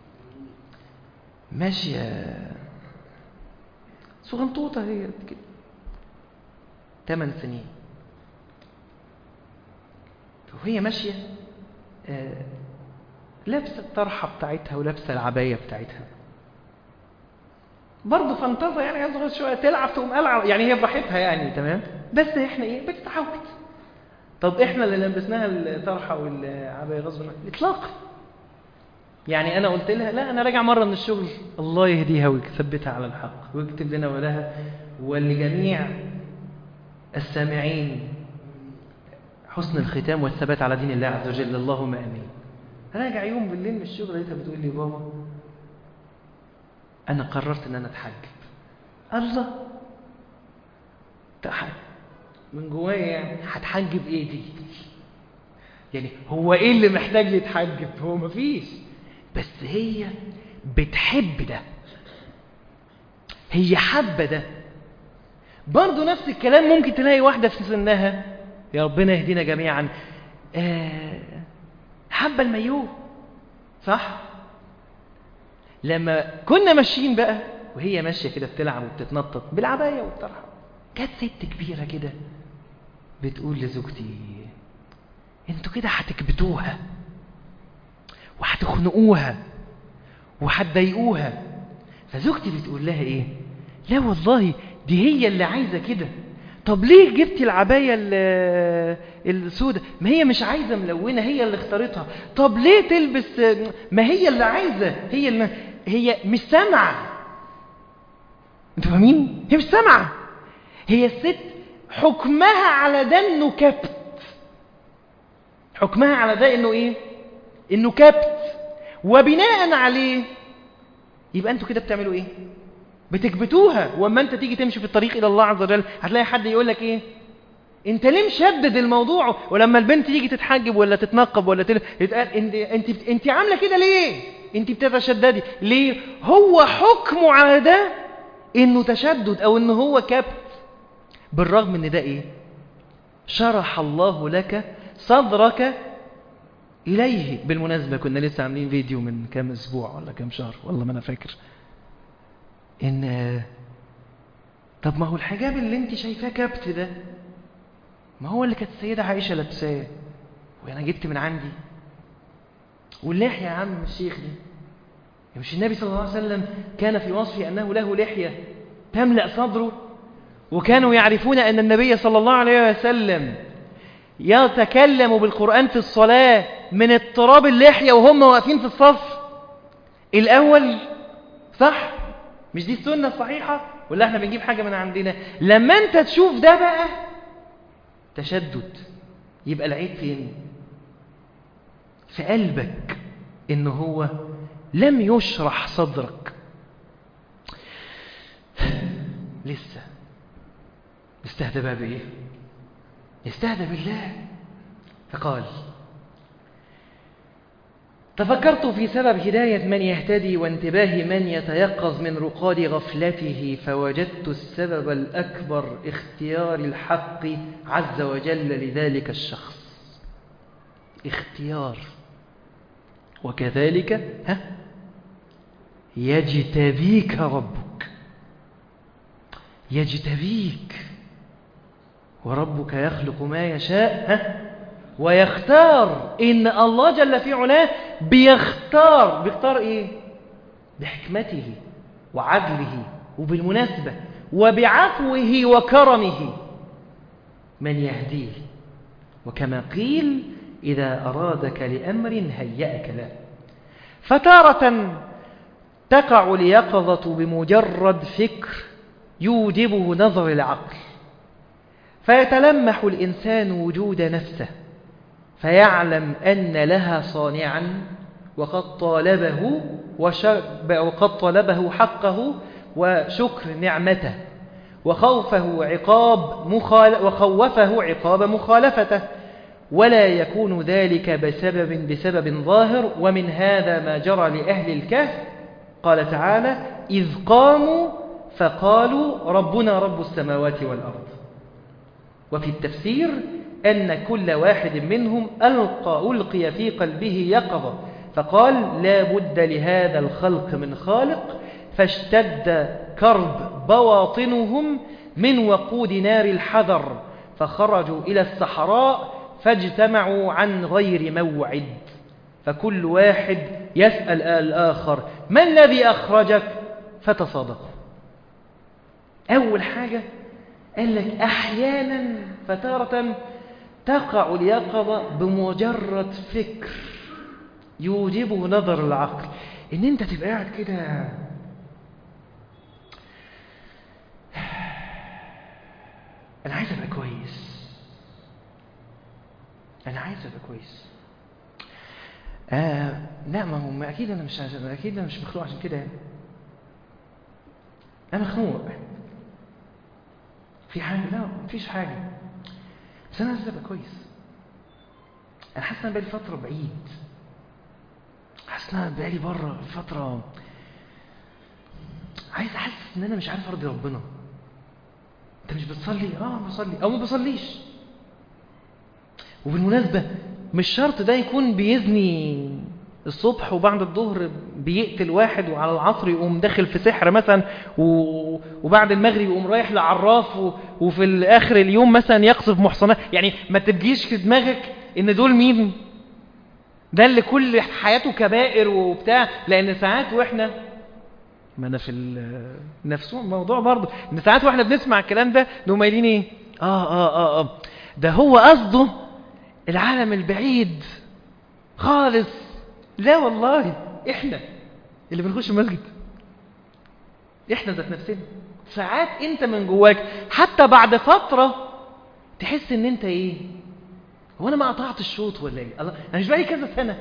ماشيه صغنطوطة هي كده ثمان سنين، وهي ماشية آه لابسة الطرحة بتاعتها ولابسة العباية بتاعتها، برضه فانتظر يعني يصغر شويه تلعب تقوم قلعه، يعني هي براحتها يعني تمام، بس احنا ايه بتتعود. طب احنا اللي لبسناها الطرحه والعبايه غصب عنها اطلاقا. يعني انا قلت لها لا انا راجع مره من الشغل، الله يهديها ويثبتها على الحق ويكتب لنا ولها ولجميع السامعين حسن الختام والثبات على دين الله عز وجل، اللهم امين. راجع يوم بالليل من الشغل لقيتها بتقول لي بابا انا قررت ان انا اتحجب. الله، من جوايا يعني هتحجب ايه دي؟ يعني هو ايه اللي محتاج يتحجب؟ هو مفيش، بس هي بتحب ده، هي حابه ده. برضو نفس الكلام ممكن تلاقي واحده في سنها، يا ربنا يهدينا جميعا، آه حابه المايوه، صح؟ لما كنا ماشيين بقى وهي ماشيه كده بتلعب وبتتنطط بالعبايه والطرحه، كانت ست كبيره كده بتقول لزوجتي انتوا كده هتكبتوها وهتخنقوها وهتضايقوها. فزوجتي بتقول لها ايه؟ لا والله دي هي اللي عايزه كده. طب ليه جبتي العبايه السوداء؟ ما هي مش عايزه ملونه، هي اللي اختارتها. طب ليه تلبس؟ ما هي اللي عايزه، هي اللي هي مش سامعه. انتوا فاهمين؟ هي مش سامعه. هي الست حكمها على ده انه كبت، حكمها على ده انه ايه؟ انه كبت، وبناء عليه يبقى انتوا كده بتعملوا ايه؟ بتكبتوها. واما انت تيجي تمشي في الطريق الى الله عز وجل هتلاقي حد يقول لك ايه؟ انت ليه مشدد الموضوع؟ ولما البنت تيجي تتحجب ولا تتنقب ولا تل... يتقال انت انت انت عامله كده ليه؟ انت بتتشددي ليه؟ هو حكمه على ده انه تشدد او انه هو كبت، بالرغم ان ده ايه؟ شرح الله لك صدرك اليه. بالمناسبه كنا لسه عاملين فيديو من كام اسبوع ولا كام شهر والله ما انا فاكر، ان طب ما هو الحجاب اللي انت شايفاه كبت ده ما هو اللي كانت السيده عائشه لابساه وانا جبت من عندي. واللحيه يا عم الشيخ دي، مش النبي صلى الله عليه وسلم كان في وصفه انه له لحيه تملا صدره؟ وكانوا يعرفون ان النبي صلى الله عليه وسلم يتكلم بالقرآن في الصلاة من اضطراب اللحية وهم واقفين في الصف الأول، صح؟ مش دي السنة الصحيحة؟ ولا احنا بنجيب حاجة من عندنا؟ لما انت تشوف ده بقى تشدد، يبقى العيب فين؟ في قلبك، إنه هو لم يشرح صدرك لسه. استهدى بقى بإيه؟ استهدى بالله. فقال تفكرت في سبب هداية من يهتدي وانتباه من يتيقظ من رقاد غفلته، فوجدت السبب الأكبر اختيار الحق عز وجل لذلك الشخص. اختيار. وكذلك ها يجتبيك ربك، يجتبيك، وربك يخلق ما يشاء ها ويختار. إن الله جل في علاه بيختار. بيختار إيه؟ بحكمته وعدله وبالمناسبة وبعفوه وكرمه من يهديه. وكما قيل إذا أرادك لأمر هيأك له. فتارة تقع اليقظة بمجرد فكر يوجبه نظر العقل، فيتلمح الإنسان وجود نفسه فيعلم أن لها صانعا وقد طالبه وقد طلبه حقه وشكر نعمته، وخوفه عقاب مخال وخوفه عقاب مخالفته، ولا يكون ذلك بسبب بسبب ظاهر. ومن هذا ما جرى لأهل الكهف. قال تعالى إذ قاموا فقالوا ربنا رب السماوات والأرض. وفي التفسير أن كل واحد منهم ألقى ألقي في قلبه يقظة، فقال لا بد لهذا الخلق من خالق، فاشتد كرب بواطنهم من وقود نار الحذر، فخرجوا إلى الصحراء فاجتمعوا عن غير موعد، فكل واحد يسأل الآخر ما الذي أخرجك؟ فتصادقوا. أول حاجة قال لك أحيانا فتارة تقع اليقظة بمجرد فكر يوجبه نظر العقل. إن أنت تبقى قاعد كده أنا عايز أبقى كويس، أنا عايز أبقى كويس. آه لا ما هو ما أكيد أنا مش عشان أكيد أنا مش مخلوق عشان كده. أنا مخلوق في حاجة؟ لا مفيش حاجة، بس أنا عايز أبقى كويس. أنا حاسس إن أنا بقالي فترة بعيد، حاسس إن أنا بقالي بره فترة، عايز أحس إن أنا مش عارف أرضي ربنا. أنت مش بتصلي؟ آه بصلي أو ما بصليش. وبالمناسبة مش شرط ده يكون بيزني الصبح وبعد الظهر بيقتل واحد وعلى العصر يقوم داخل في سحر مثلا وبعد المغرب يقوم رايح لعراف وفي الآخر اليوم مثلا يقصف محصنات. يعني ما تبجيش في دماغك إن دول مين؟ ده اللي كل حياته كبائر وبتاع. لأن ساعات وإحنا ما أنا في نفس الموضوع برضه، إن ساعات وإحنا بنسمع الكلام ده نقوم قايلين إيه؟ آه آه آه آه ده هو قصده العالم البعيد خالص. لا والله إحنا اللي بنخش المسجد، إحنا ذات نفسنا. ساعات أنت من جواك حتى بعد فترة تحس إن أنت إيه؟ هو أنا ما قطعت الشوط ولا إيه؟ الله، أنا مش بقالي كذا سنة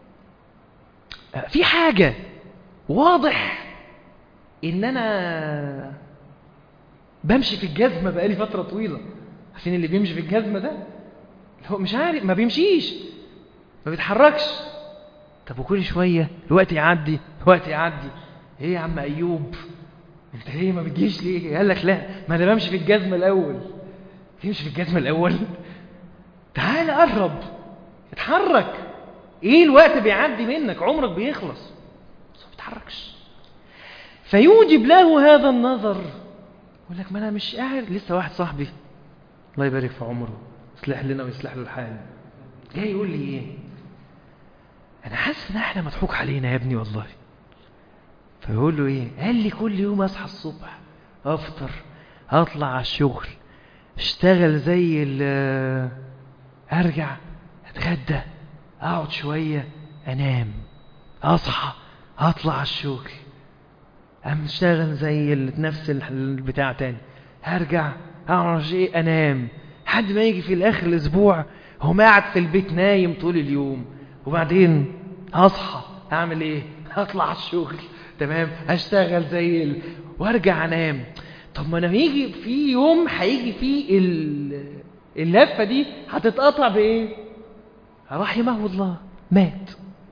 في حاجة واضح إن أنا بمشي في الجزمة بقالي فترة طويلة. عارفين اللي بيمشي في الجزمة ده هو مش عارف، ما بيمشيش، ما بيتحركش. طب وكل شوية الوقت يعدي الوقت يعدي ايه يا عم أيوب انت ليه ما بتجيش ليه؟ قال لك لا ما انا بمشي في الجزمة الأول. تمشي في الجزمة الأول؟ تعال قرب اتحرك. ايه الوقت بيعدي منك، عمرك بيخلص بس ما بتحركش. فيوجب له هذا النظر. يقول لك ما انا مش قاعد. لسه واحد صاحبي الله يبارك في عمره يصلح لنا ويصلح له الحال جاي يقول لي ايه، انا حاسس ان احنا مضحوك علينا يا ابني والله. فيقول له ايه؟ قال لي كل يوم اصحى الصبح افطر اطلع على الشغل اشتغل زي ال ارجع اتغدى اقعد شوية انام اصحى اطلع على الشغل ام اشتغل زي نفس البتاع تاني هرجع اقعد شيء انام حد ما يجي في الاخر الاسبوع هم قاعد في البيت نايم طول اليوم. وبعدين اصحى اعمل ايه؟ اطلع على الشغل تمام اشتغل زي ال... وارجع انام. طب ما انا يجي في يوم هيجي فيه ال... اللفه دي هتتقطع بايه؟ رحمه الله مات.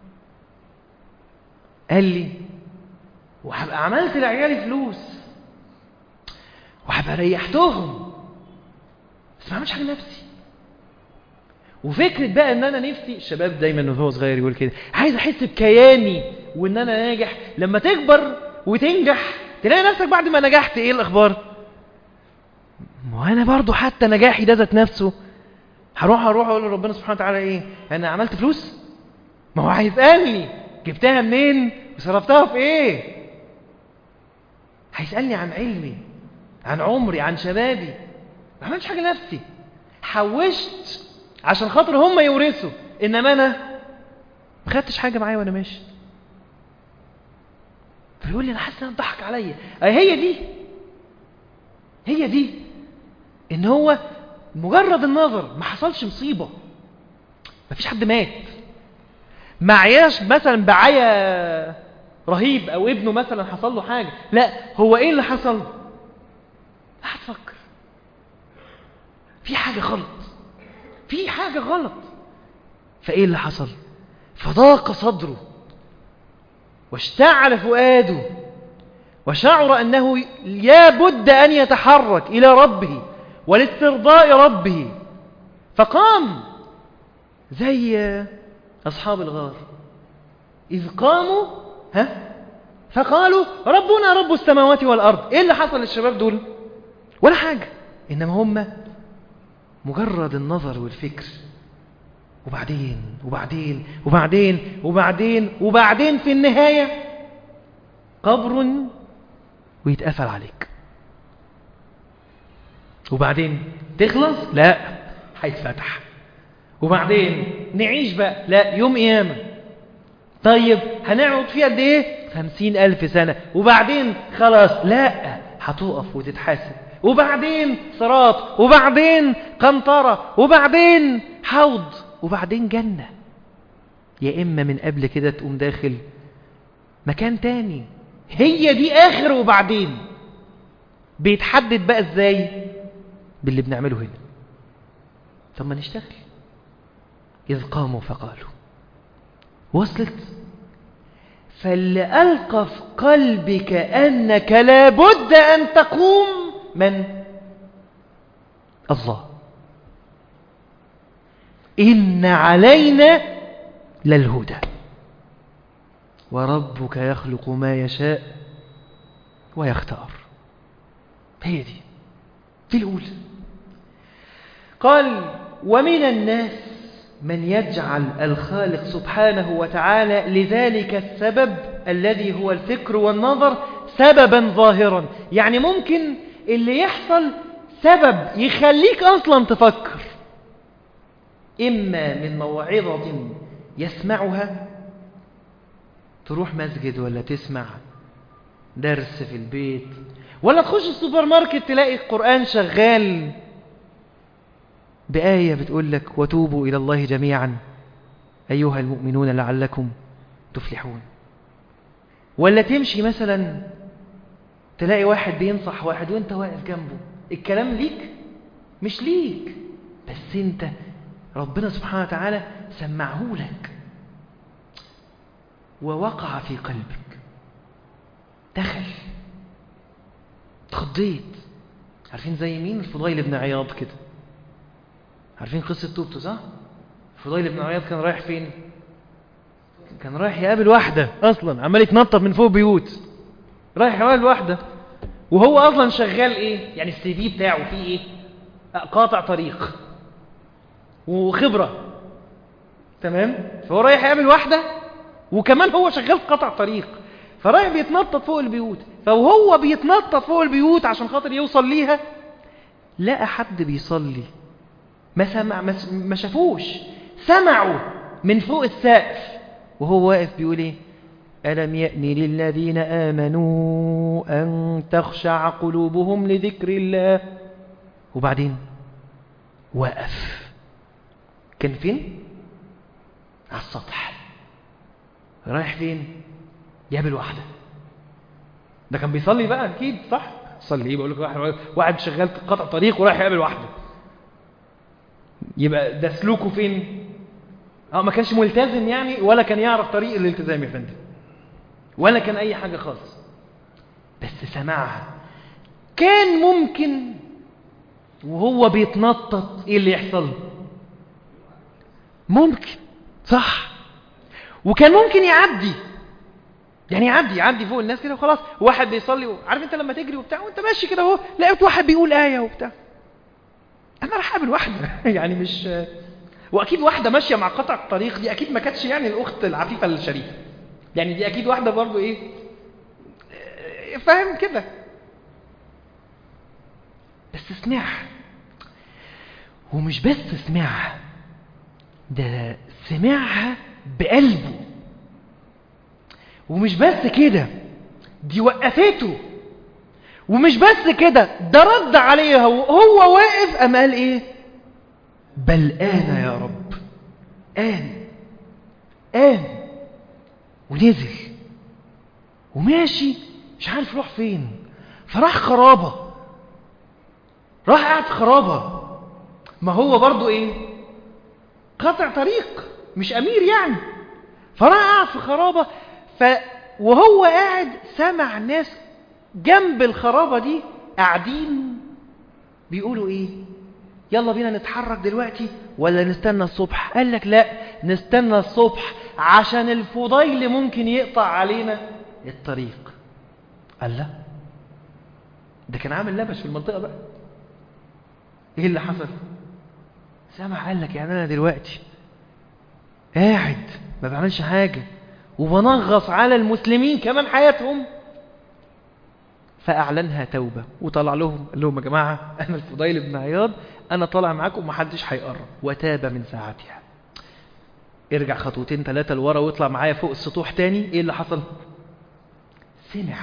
قال لي وهبقى عملت لعيالي فلوس وهبقى ريحتهم بس ما عملتش حاجه لنفسي. وفكرة بقى ان انا نفسي، الشباب دايما وهو صغير يقول كده عايز احس بكياني وان انا ناجح. لما تكبر وتنجح تلاقي نفسك بعد ما نجحت ايه الاخبار؟ وانا برضو حتى نجاحي ده ذات نفسه هروح اروح اقول لربنا سبحانه وتعالى ايه؟ انا عملت فلوس؟ ما هو هيسألني جبتها منين وصرفتها في ايه؟ هيسألني عن علمي عن عمري عن شبابي. ما عملتش حاجة لنفسي، حوشت عشان خاطر هم يورثوا، انما انا ما خدتش حاجه معايا وانا ماشي. فيقول لي انا حاسس ان ضحك عليا. هي دي هي دي ان هو مجرد النظر ما حصلش مصيبه، ما فيش حد مات، ما عياش مثلا بعيا رهيب او ابنه مثلا حصل له حاجه، لا هو ايه اللي حصل؟ هتفكر في حاجه غلط، في حاجة غلط. فإيه اللي حصل؟ فضاق صدره واشتعل فؤاده وشعر أنه يابد أن يتحرك إلى ربه ولاسترضاء ربه. فقام زي أصحاب الغار إذ قاموا ها فقالوا ربنا رب السماوات والأرض. إيه اللي حصل للشباب دول؟ ولا حاجة، إنما هم مجرد النظر والفكر. وبعدين وبعدين وبعدين وبعدين وبعدين في النهاية قبر ويتقفل عليك. وبعدين تخلص؟ لا، هيتفتح. وبعدين نعيش بقى؟ لا، يوم قيامة. طيب هنقعد فيها قد ايه؟ خمسين ألف سنة. وبعدين خلاص؟ لا، هتقف وتتحاسب. وبعدين صراط، وبعدين قنطرة، وبعدين حوض، وبعدين جنة. يا إما من قبل كده تقوم داخل مكان تاني. هي دي آخر. وبعدين بيتحدد بقى ازاي؟ باللي بنعمله هنا. ثم نشتغل. إذ قاموا فقالوا. وصلت؟ فاللي ألقى في قلبك أنك لابد أن تقوم من؟ الله. إن علينا للهدى وربك يخلق ما يشاء ويختار. هي دي دي الأولى. قال ومن الناس من يجعل الخالق سبحانه وتعالى لذلك السبب الذي هو الفكر والنظر سببا ظاهرا. يعني ممكن اللي يحصل سبب يخليك أصلا تفكر، إما من موعظة يسمعها، تروح مسجد ولا تسمع درس في البيت، ولا تخش السوبر ماركت تلاقي القرآن شغال بآية بتقول لك وتوبوا إلى الله جميعا أيها المؤمنون لعلكم تفلحون. ولا تمشي مثلا تلاقي واحد بينصح واحد وانت واقف جنبه، الكلام ليك مش ليك، بس انت ربنا سبحانه وتعالى سمعه لك ووقع في قلبك، دخل، تخضيت. عارفين زي مين؟ الفضيل بن عياض كده. عارفين قصة توبته صح؟ الفضيل بن عياض كان رايح فين؟ كان رايح يقابل واحدة أصلا عمال يتنطط من فوق بيوت، رايح يقابل واحدة وهو أصلا شغال إيه؟ يعني السي في بتاعه فيه إيه؟ قاطع طريق وخبرة، تمام؟ فهو رايح يقابل واحدة وكمان هو شغال في قطع طريق، فرايح بيتنطط فوق البيوت. فهو بيتنطط فوق البيوت عشان خاطر يوصل ليها، لقى حد بيصلي، ما سمع، ما شافوش، سمعوا من فوق السقف وهو واقف بيقول ايه؟ ألم يأن للذين آمنوا أن تخشع قلوبهم لذكر الله. وبعدين وقف. كان فين؟ على السطح. رايح فين؟ يقابل واحدة. ده كان بيصلي بقى أكيد صح؟ صلي ايه؟ بقول لك واحد واحد شغال قطع طريق ورايح يقابل واحدة، يبقى ده سلوكه فين؟ اه ما كانش ملتزم يعني، ولا كان يعرف طريق الالتزام يا فندم، ولا كان اي حاجة خالص، بس سمعها. كان ممكن وهو بيتنطط ايه اللي يحصل؟ ممكن صح، وكان ممكن يعدي، يعني يعدي يعدي فوق الناس كده وخلاص. واحد بيصلي و... عارف انت لما تجري وبتاع وانت ماشي كده اهو لقيت واحد بيقول آية وبتاع، انا راح اقابل واحدة يعني مش، واكيد واحدة ماشية مع قطع الطريق دي اكيد ما كانتش يعني الاخت العفيفة الشريفة، يعني دي اكيد واحدة برضو ايه، فاهم كده، بس سمعها. ومش بس سمعها، ده سمعها بقلبه. ومش بس كده، دي وقفته. ومش بس كده، ده رد عليها وهو واقف أم قال ايه؟ بل آن يا رب، آن آن. ونزل وماشي مش عارف يروح فين، فراح خرابة، راح قاعد خرابة. ما هو برضو ايه؟ قطع طريق، مش امير يعني. فراح قاعد في خرابة، ف وهو قاعد سمع ناس جنب الخرابة دي قاعدين بيقولوا ايه؟ يلا بينا نتحرك دلوقتي ولا نستنى الصبح؟ قال لك لا، نستنى الصبح عشان الفضيل ممكن يقطع علينا الطريق. قال لا، ده كان عامل لبش في المنطقة بقى. ايه اللي حصل؟ سمع قال لك يعني انا دلوقتي قاعد ما بعملش حاجة وبنغص على المسلمين كمان حياتهم، فأعلنها توبة وطلع لهم، قال لهم يا جماعة أنا الفضيل بن عياض، أنا طالع معاكم ومحدش هيقرب، وتاب من ساعتها. ارجع خطوتين ثلاثة لورا واطلع معايا فوق السطوح تاني، ايه اللي حصل؟ سمع.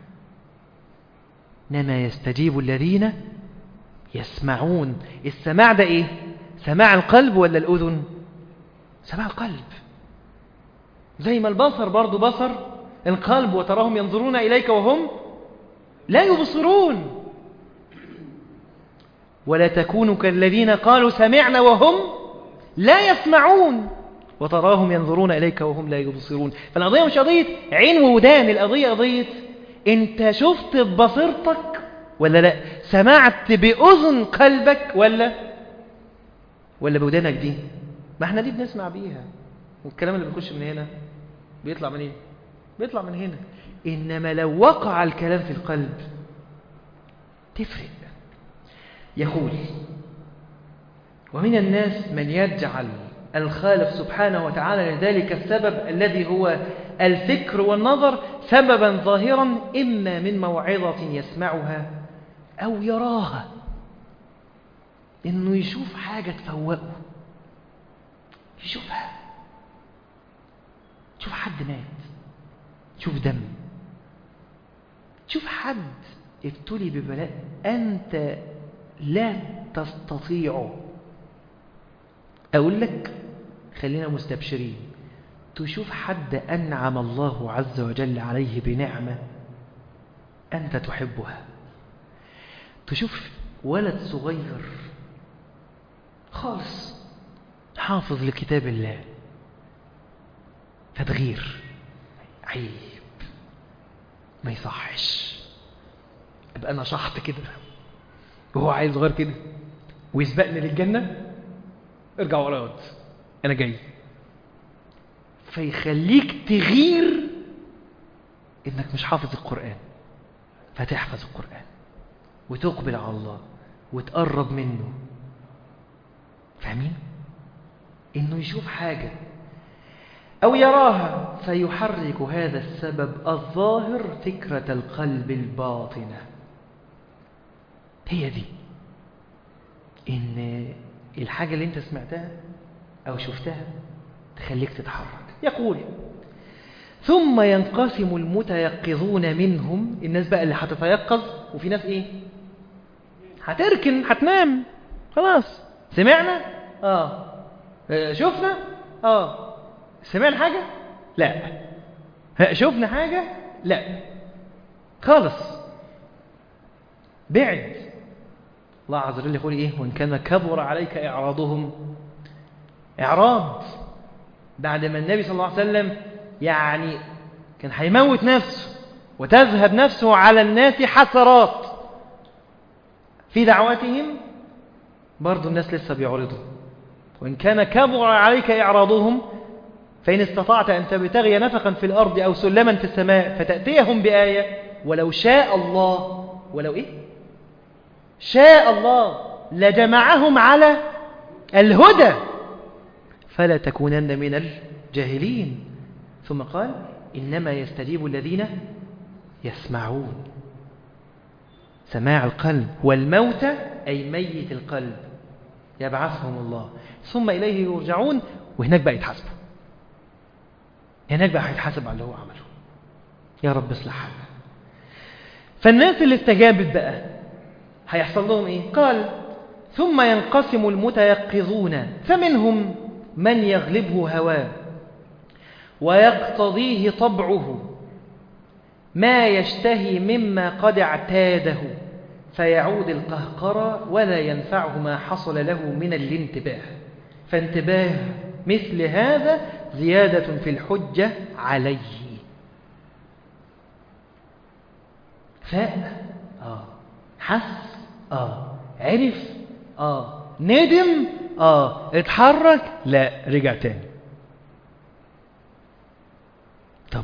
انما يستجيب الذين يسمعون. السماع ده ايه؟ سماع القلب ولا الأذن؟ سماع القلب. زي ما البصر برضو بصر القلب، وتراهم ينظرون إليك وهم لا يبصرون. ولا تكونوا كالذين قالوا سمعنا وهم لا يسمعون وتراهم ينظرون إليك وهم لا يبصرون. فالقضية مش قضية عين وودان، القضية قضية انت شفت ببصرتك ولا لا، سمعت بأذن قلبك ولا ولا بودانك دي. ما احنا دي بنسمع بيها، والكلام اللي بيخش من هنا بيطلع من ايه؟ بيطلع من هنا. إنما لو وقع الكلام في القلب تفرق. يقول ومن الناس من يجعل الخالق سبحانه وتعالى لذلك السبب الذي هو الفكر والنظر سببا ظاهرا، إما من موعظة يسمعها أو يراها، إنه يشوف حاجة تفوقه، يشوفها، تشوف حد مات، تشوف دم، تشوف حد ابتلي ببلاء أنت لا تستطيعه. أقول لك خلينا مستبشرين، تشوف حد أنعم الله عز وجل عليه بنعمة أنت تحبها، تشوف ولد صغير خالص حافظ لكتاب الله فتغير، عيب، ما يصحش أبقى أنا شحط كده وهو عايز صغير كده ويسبقني للجنة، ارجع ورايا أنا جاي. فيخليك تغير إنك مش حافظ القرآن، فتحفظ القرآن وتقبل على الله وتقرب منه. فاهمين؟ إنه يشوف حاجة أو يراها فيحرك هذا السبب الظاهر فكرة القلب الباطنة. هي دي إن الحاجة اللي انت سمعتها أو شفتها تخليك تتحرك. يقول ثم ينقسم المتيقظون منهم، الناس بقى اللي هتتيقظ، وفي ناس ايه هتركن هتنام خلاص. سمعنا اه شفنا اه سمعنا حاجة لا، شفنا حاجة لا، خالص بعد. الله عز وجل يقول ايه؟ وان كان كبر عليك اعراضهم، اعراض بعد ما النبي صلى الله عليه وسلم يعني كان هيموت نفسه وتذهب نفسه على الناس حسرات في دعواتهم، برضو الناس لسه بيعرضوا. وإن كان كبر عليك إعراضهم فإن استطعت أن تبتغي نفقا في الأرض أو سلما في السماء فتأتيهم بآية ولو شاء الله، ولو إيه؟ شاء الله لجمعهم على الهدى فلا تكونن من الجاهلين. ثم قال إنما يستجيب الذين يسمعون. سماع القلب، والموت أي ميت القلب يبعثهم الله ثم إليه يرجعون، وهناك بقى يتحاسبوا، هناك بقى هيتحاسب على اللي هو عمله. يا رب اصلح حالنا. فالناس اللي استجابت بقى هيحصل لهم إيه؟ قال ثم ينقسم المتيقظون فمنهم من يغلبه هواه ويقتضيه طبعه ما يشتهي مما قد اعتاده فيعود القهقرة ولا ينفعه ما حصل له من الانتباه. فانتباه مثل هذا زيادة في الحجة عليه. فاء آه حس آه عرف آه ندم آه اتحرك لا رجع تاني. طب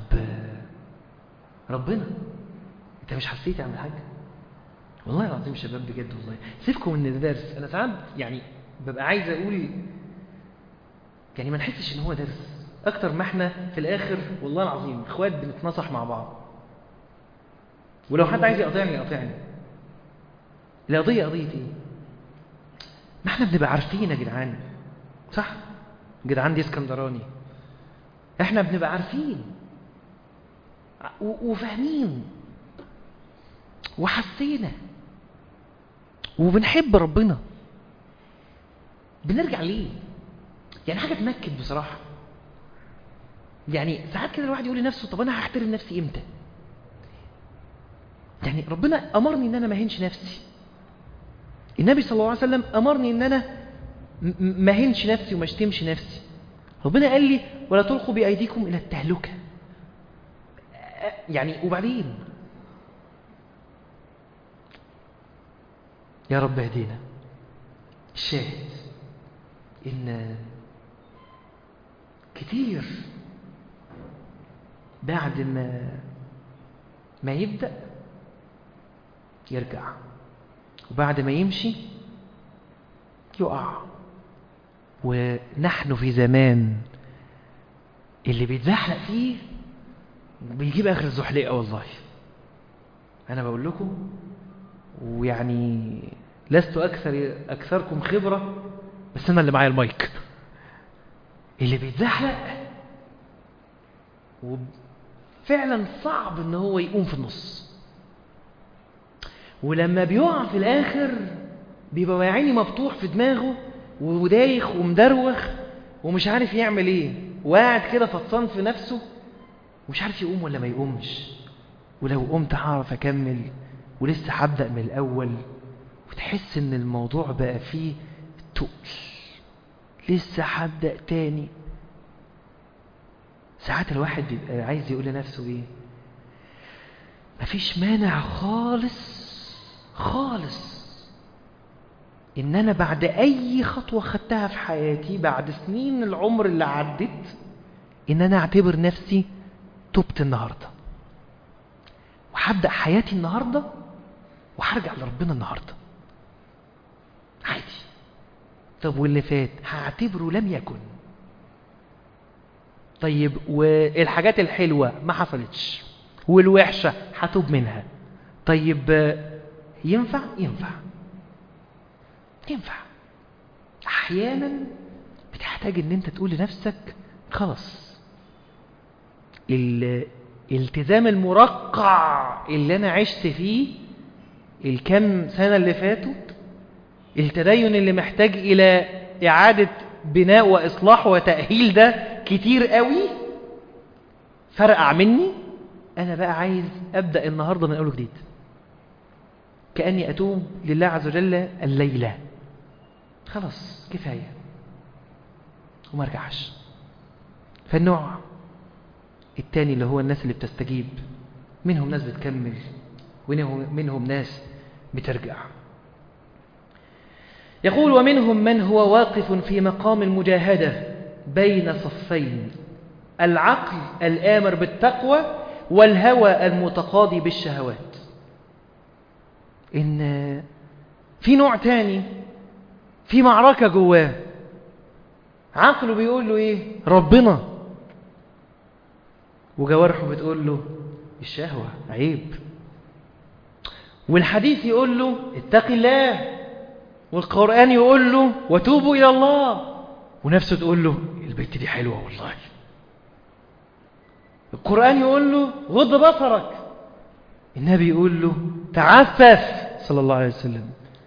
ربنا انت مش حسيت يا عم الحاج؟ والله العظيم شباب بجد والله سيبكم من الدرس. انا ساعات يعني ببقى عايز اقول يعني ما نحسش ان هو درس اكتر ما احنا في الاخر والله العظيم اخوات بنتنصح مع بعض. ولو حد عايز يقاطعني يقاطعني. القضية قضية ايه؟ ما احنا بنبقى عارفين يا جدعان، صح؟ جدعان دي اسكندراني. احنا بنبقى عارفين وفاهمين وحسينا وبنحب ربنا، بنرجع ليه؟ يعني حاجة تنكد بصراحة. يعني ساعات كده الواحد يقول لنفسه طب انا هحترم نفسي امتى؟ يعني ربنا امرني ان انا ما هنش نفسي، النبي صلى الله عليه وسلم امرني ان انا ما هنش نفسي وما اشتمش نفسي. ربنا قال لي ولا تلقوا بايديكم الى التهلكه. يعني وبعدين يا رب اهدينا. الشاهد ان كتير بعد ما ما يبدأ يرجع، وبعد ما يمشي يقع. ونحن في زمان اللي بيتزحلق فيه بيجيب آخر الزحلقة. والله أنا بقول لكم، ويعني لست أكثر أكثركم خبرة، بس أنا اللي معايا المايك. اللي بيتزحلق وفعلا صعب إن هو يقوم في النص، ولما بيقع في الآخر بيبقى عيني مفتوح في دماغه ودايخ ومدروخ ومش عارف يعمل ايه، وقاعد كده فطسان في نفسه ومش عارف يقوم ولا ما يقومش. ولو قمت هعرف اكمل ولسه هبدأ من الاول. وتحس ان الموضوع بقى فيه تقل، لسه هبدأ تاني. ساعات الواحد بيبقى عايز يقول لنفسه ايه؟ مفيش مانع خالص خالص ان انا بعد اي خطوة خدتها في حياتي، بعد سنين العمر اللي عدت، ان انا اعتبر نفسي تبت النهاردة وهبدأ حياتي النهاردة وهرجع لربنا النهاردة عادي. طب واللي فات هعتبره لم يكن. طيب والحاجات الحلوة ما حصلتش والوحشة هتوب منها. طيب ينفع ينفع ينفع احيانا بتحتاج ان انت تقول لنفسك خلاص، الالتزام المرقع اللي انا عشت فيه الكم سنة اللي فاتوا، التدين اللي محتاج الى اعادة بناء واصلاح وتأهيل، ده كتير قوي فرقع مني. انا بقى عايز ابدأ النهاردة من اول جديد، كأني اتوب لله عز وجل الليلة. خلاص كفاية وما ارجعش. فالنوع التاني اللي هو الناس اللي بتستجيب، منهم ناس بتكمل ومنهم ناس بترجع. يقول ومنهم من هو واقف في مقام المجاهدة بين صفين، العقل الآمر بالتقوى والهوى المتقاضي بالشهوات. إن في نوع تاني في معركة جواه، عقله بيقول له إيه؟ ربنا. وجوارحه بتقول له الشهوة عيب. والحديث يقول له اتق الله، والقرآن يقول له وتوبوا إلى الله، ونفسه تقول له البيت دي حلوة والله. القرآن يقول له غض بصرك، النبي يقول له تعفف صلى الله عليه وسلم.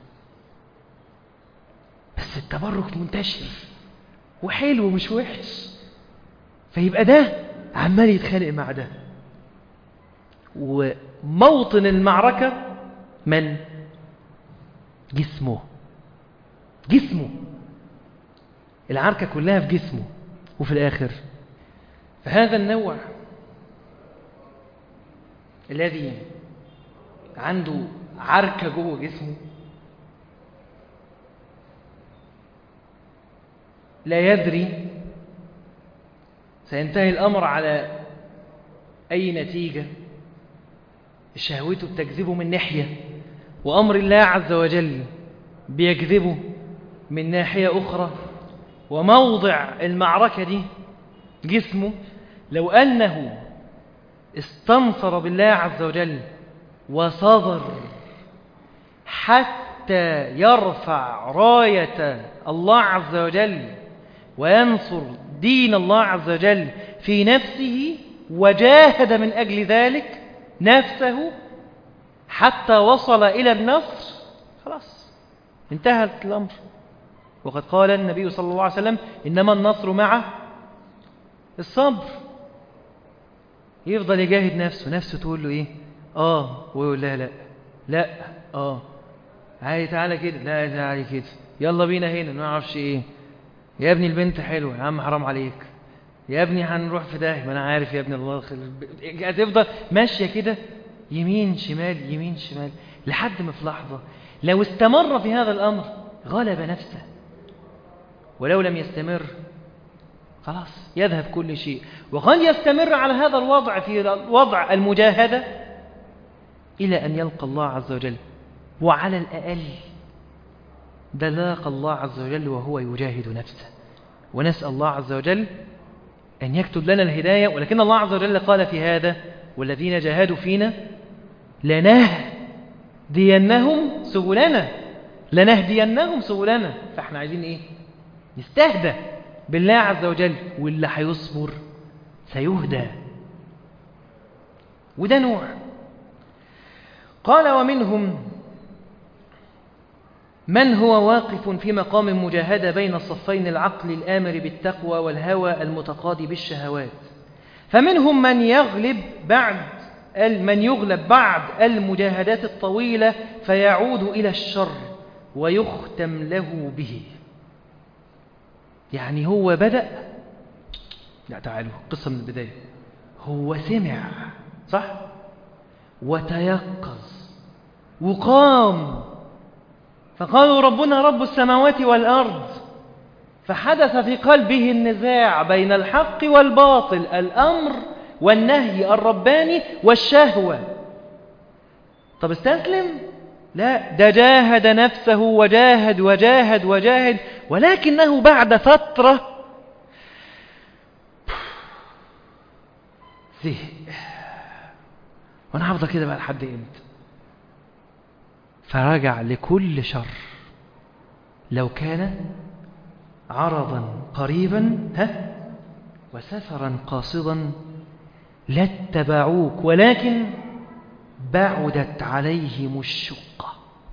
بس التبرك منتشر وحلو مش وحش، فيبقى ده عمال يتخانق مع ده. وموطن المعركة من؟ جسمه. جسمه العركة كلها في جسمه. وفي الآخر فهذا النوع الذي عنده عركة جوه جسمه لا يدري سينتهي الأمر على أي نتيجة. شهوته بتجذبه من ناحية، وأمر الله عز وجل بيجذبه من ناحية أخرى. وموضع المعركة دي جسمه. لو أنه استنصر بالله عز وجل وصبر حتى يرفع راية الله عز وجل وينصر دين الله عز وجل في نفسه، وجاهد من أجل ذلك نفسه حتى وصل إلى النصر، خلاص انتهى الأمر. وقد قال النبي صلى الله عليه وسلم إنما النصر مع الصبر. يفضل يجاهد نفسه، نفسه تقول له إيه؟ آه، ويقول لها لا لا آه عادي تعالى كده، لا تعالى كده، يلا بينا هنا، ما اعرفش ايه، يا ابني البنت حلوه، يا عم حرام عليك، يا ابني هنروح في داهيه، ما انا عارف يا ابني الله خير. هتفضل ماشيه كده يمين شمال يمين شمال لحد ما في لحظه لو استمر في هذا الامر غلب نفسه، ولو لم يستمر خلاص يذهب كل شيء. وقد يستمر على هذا الوضع في وضع المجاهده الى ان يلقى الله عز وجل، وعلى الأقل ده لاقى الله عز وجل وهو يجاهد نفسه. ونسأل الله عز وجل أن يكتب لنا الهداية. ولكن الله عز وجل قال في هذا والذين جاهدوا فينا لنهدينهم سبلنا، لنهدينهم سبلنا. فاحنا عايزين ايه؟ نستهدى بالله عز وجل، واللي هيصبر سيهدى. وده نوع. قال ومنهم من هو واقف في مقام مجاهدة بين الصفين، العقل الآمر بالتقوى والهوى المتقاضي بالشهوات. فمنهم من يغلب بعد من يغلب بعد المجاهدات الطويلة فيعود إلى الشر ويختم له به. يعني هو بدأ، لا تعالوا قصة من البداية، هو سمع صح وتيقظ وقام، فقالوا ربنا رب السماوات والأرض، فحدث في قلبه النزاع بين الحق والباطل، الأمر والنهي، الرباني والشهوة. طب استسلم؟ لا، ده جاهد نفسه وجاهد وجاهد وجاهد، ولكنه بعد فترة زهق. وانا هفضل كده بقى لحد امتى؟ فرجع لكل شر لو كان عرضا قريبا ها وسفرا قاصدا لاتبعوك ولكن بعدت عليهم الشقة.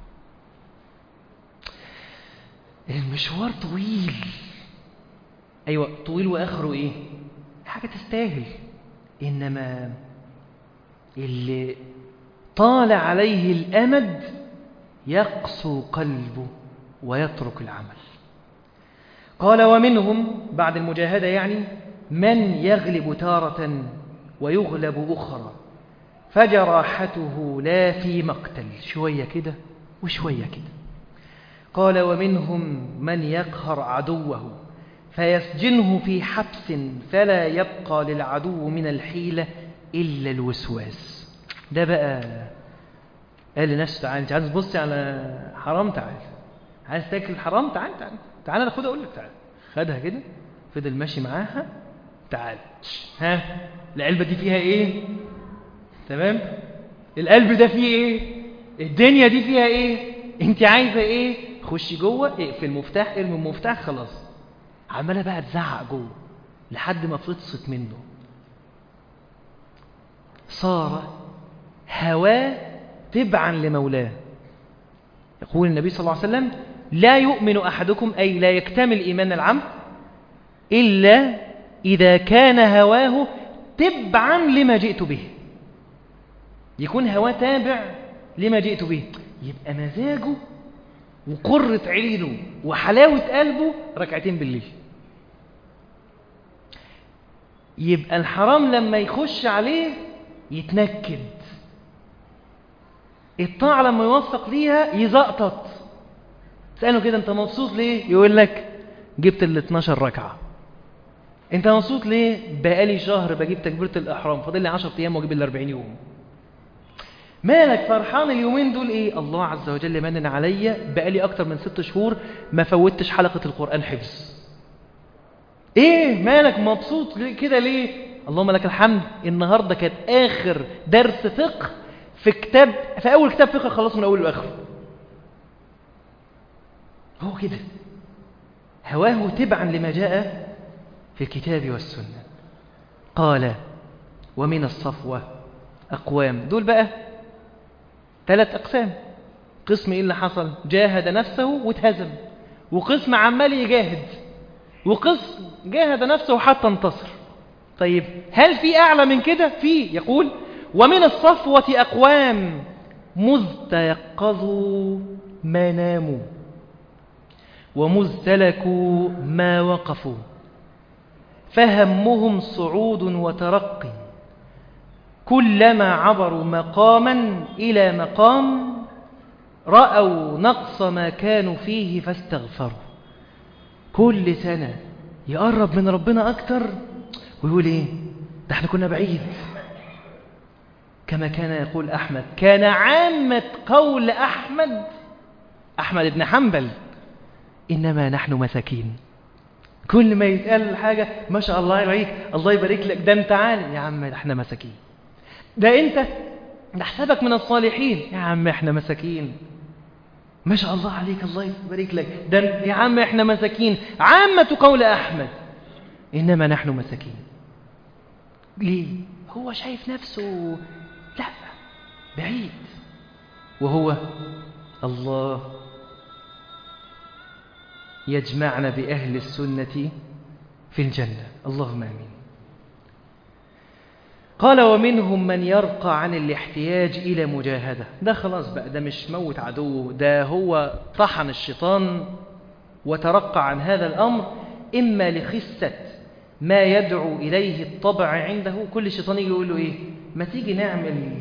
المشوار طويل، أيوة طويل، وآخره إيه؟ حاجة تستاهل. إنما اللي طال عليه الأمد يقسو قلبه ويترك العمل. قال ومنهم بعد المجاهدة يعني من يغلب تارة ويغلب أخرى، فجراحته لا في مقتل، شوية كده وشوية كده. قال ومنهم من يقهر عدوه فيسجنه في حبس فلا يبقى للعدو من الحيلة إلا الوسواس. ده بقى قال لنفسه تعال، انت عايز تبصي على حرام، تعال، عايز تاكل حرام، تعال تعال تعال انا خدها اقول لك تعال. خدها كده، فضل ماشي معاها، تعال ها العلبة دي فيها ايه؟ تمام، القلب ده فيه ايه؟ الدنيا دي فيها ايه؟ انت عايزة ايه؟ خشي جوه، اقفل المفتاح، ارمي المفتاح، خلاص. عمالة بقى تزعق جوه لحد ما فطست منه. صار هواه تبعا لمولاه. يقول النبي صلى الله عليه وسلم لا يؤمن أحدكم، أي لا يكتمل إيمان العبد إلا إذا كان هواه تبعا لما جئت به. يكون هواه تابع لما جئت به، يبقى مزاجه وقرة عينه وحلاوة قلبه ركعتين بالليل. يبقى الحرام لما يخش عليه يتنكد، الطاعة لما يوفق ليها يزقطط. تسأله كده انت مبسوط ليه؟ يقول لك جبت ال اتناشر ركعة. انت مبسوط ليه؟ بقالي شهر بجيب تكبيرة الإحرام، فاضل لي عشرة أيام واجيب ال أربعين يوم. مالك فرحان اليومين دول ايه؟ الله عز وجل منن عليا، بقالي اكتر من ست شهور ما فوتش حلقة القرآن حفظ. ايه مالك مبسوط كده ليه؟ اللهم لك الحمد، النهاردة كانت اخر درس فقه في كتاب في أول كتاب فقه خلصه من أوله لآخره. هو كده هواه تبعا لما جاء في الكتاب والسنة. قال ومن الصفوة أقوام، دول بقى ثلاث أقسام. قسم إيه اللي حصل؟ جاهد نفسه واتهزم، وقسم عمال يجاهد، وقسم جاهد نفسه حتى انتصر. طيب هل في أعلى من كده؟ في. يقول ومن الصفوة أقوام مذ تيقظوا ما ناموا ومذ سلكوا ما وقفوا فهمهم صعود وترقي كلما عبروا مقاما إلى مقام رأوا نقص ما كانوا فيه فاستغفروا. كل سنة يقرب من ربنا أكتر ويقول إيه ده احنا كنا بعيد. كما كان يقول أحمد، كان عامة قول أحمد أحمد بن حنبل إنما نحن مساكين. كل ما يتقال حاجة ما شاء الله عليك، الله يبارك لك، ده انت عالم. يا عم ده احنا مساكين. ده انت نحسبك من الصالحين. يا عم احنا مساكين. ما شاء الله عليك، الله يبارك لك، ده يا عم احنا مساكين. عامة قول أحمد إنما نحن مساكين. ليه؟ هو شايف نفسه لا بعيد، وهو الله يجمعنا بأهل السنة في الجنة، اللهم آمين. قال ومنهم من يرقى عن الاحتياج إلى مجاهدة. ده خلاص بقى، ده مش موت عدو، ده هو طحن الشيطان وترقى عن هذا الأمر، إما لخسة ما يدعو إليه الطبع عنده. كل شيطان يجي يقول له إيه؟ ما تيجي نعمل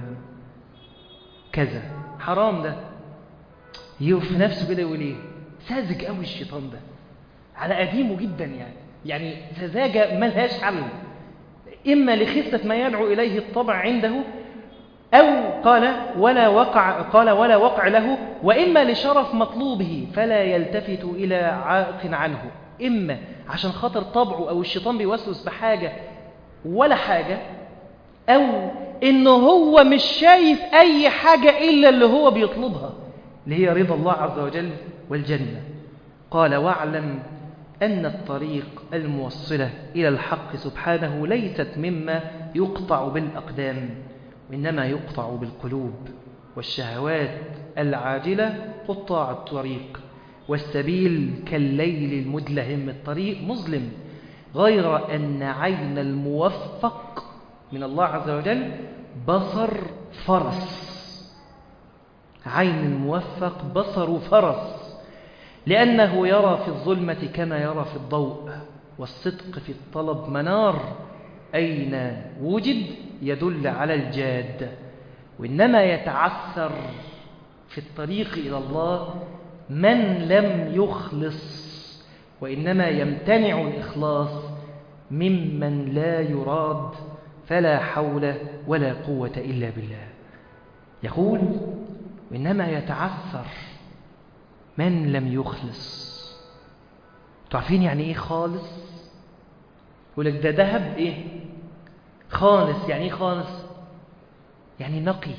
كذا، حرام ده. يوفي نفسه كده يقول إيه؟ ساذج قوي الشيطان ده، على قديمه جدا يعني يعني سذاجة ملهاش حل. إما لخسة ما يدعو إليه الطبع عنده، أو قال ولا وقع قال ولا وقع له، وإما لشرف مطلوبه فلا يلتفت إلى عائق عنه. إما عشان خاطر طبعه أو الشيطان بيوسوس بحاجة ولا حاجة، أو إنه هو مش شايف أي حاجة إلا اللي هو بيطلبها، اللي هي رضا الله عز وجل والجنة. قال واعلم أن الطريق الموصلة إلى الحق سبحانه ليست مما يقطع بالأقدام، وإنما يقطع بالقلوب، والشهوات العاجلة قطاع الطريق، والسبيل كالليل المدلهم. الطريق مظلم، غير أن عين الموفق من الله عز وجل بصر فرس. عين الموفق بصر فرس، لأنه يرى في الظلمة كما يرى في الضوء، والصدق في الطلب منار أين وجد يدل على الجاد. وإنما يتعثر في الطريق إلى الله من لم يخلص، وإنما يمتنع الإخلاص ممن لا يراد، فلا حول ولا قوة إلا بالله. يقول وإنما يتعثر من لم يخلص. تعرفين يعني إيه خالص؟ يقول لك ده ذهب إيه؟ خالص. يعني إيه خالص؟ يعني نقي.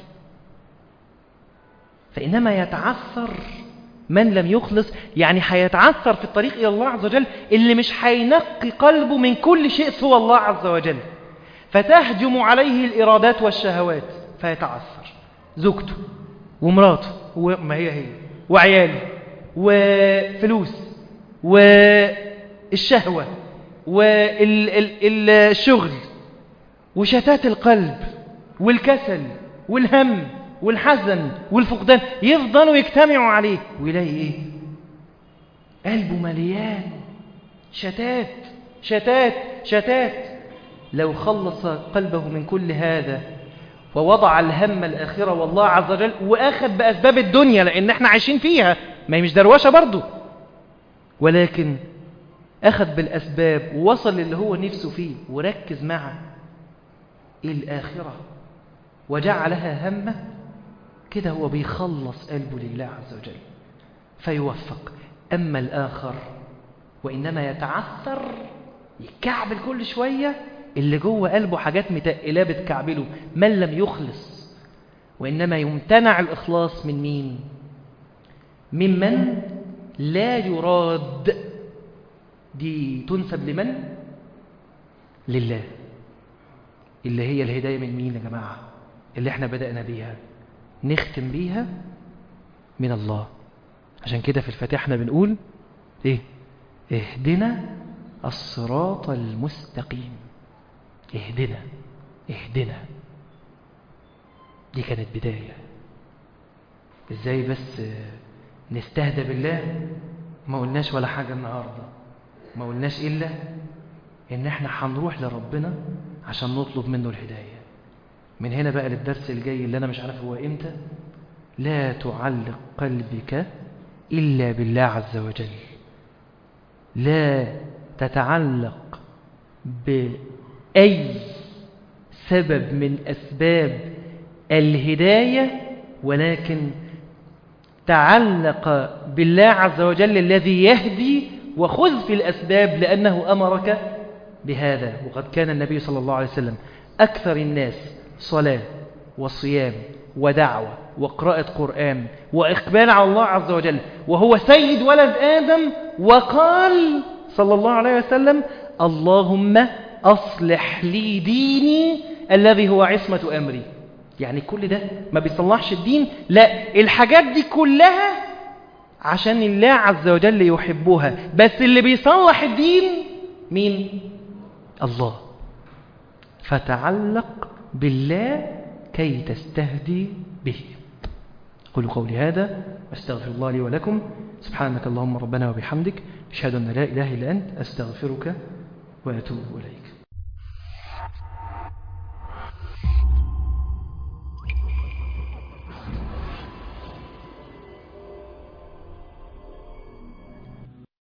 فإنما يتعثر من لم يخلص، يعني هيتعثر في الطريق إلى الله عز وجل اللي مش هينقي قلبه من كل شيء سوى الله عز وجل، فتهجم عليه الإرادات والشهوات فيتعثر. زوجته ومراته وما هي هي وعياله وفلوس والشهوة والشغل وشتات القلب والكسل والهم والحزن والفقدان، يفضلوا يجتمعوا عليه ويلاقي ايه؟ قلبه مليان شتات شتات شتات. لو خلص قلبه من كل هذا ووضع الهم الآخرة والله عز وجل، وأخذ بأسباب الدنيا لأن احنا عايشين فيها، ما هي مش دروشة برضو، ولكن أخذ بالأسباب ووصل للي هو نفسه فيه، وركز مع الآخرة وجعلها همه، كده هو بيخلص قلبه لله عز وجل فيوفق. أما الآخر وإنما يتعثر، يكعبل كل شوية، اللي جوه قلبه حاجات متقلة بتكعبله، من لم يخلص وإنما يمتنع الإخلاص من مين؟ ممن لا يراد. دي تنسب لمن؟ لله، اللي هي الهداية من مين يا جماعة؟ اللي احنا بدأنا بيها نختم بيها من الله. عشان كده في الفاتحة احنا بنقول ايه؟ اهدنا الصراط المستقيم. اهدنا اهدنا دي كانت بداية. ازاي بس نستهدى بالله؟ ما قلناش ولا حاجة النهاردة، ما قلناش إلا إن احنا هنروح لربنا عشان نطلب منه الهداية. من هنا بقى للدرس الجاي اللي أنا مش عارف هو إمتى: لا تعلق قلبك إلا بالله عز وجل. لا تتعلق بأي سبب من أسباب الهداية، ولكن تعلق بالله عز وجل الذي يهدي، وخذ في الأسباب لأنه أمرك بهذا. وقد كان النبي صلى الله عليه وسلم أكثر الناس صلاة وصيام ودعوة وقراءة قرآن وإقبال على الله عز وجل، وهو سيد ولد آدم، وقال صلى الله عليه وسلم: اللهم أصلح لي ديني الذي هو عصمة أمري. يعني كل ده ما بيصلحش الدين، لا، الحاجات دي كلها عشان الله عز وجل يحبها، بس اللي بيصلح الدين مين؟ الله. فتعلق بالله كي تستهدي به. قولوا قولي هذا واستغفر الله لي ولكم. سبحانك اللهم ربنا وبحمدك، أشهد أن لا إله إلا أنت، أستغفرك وأتوب إليك.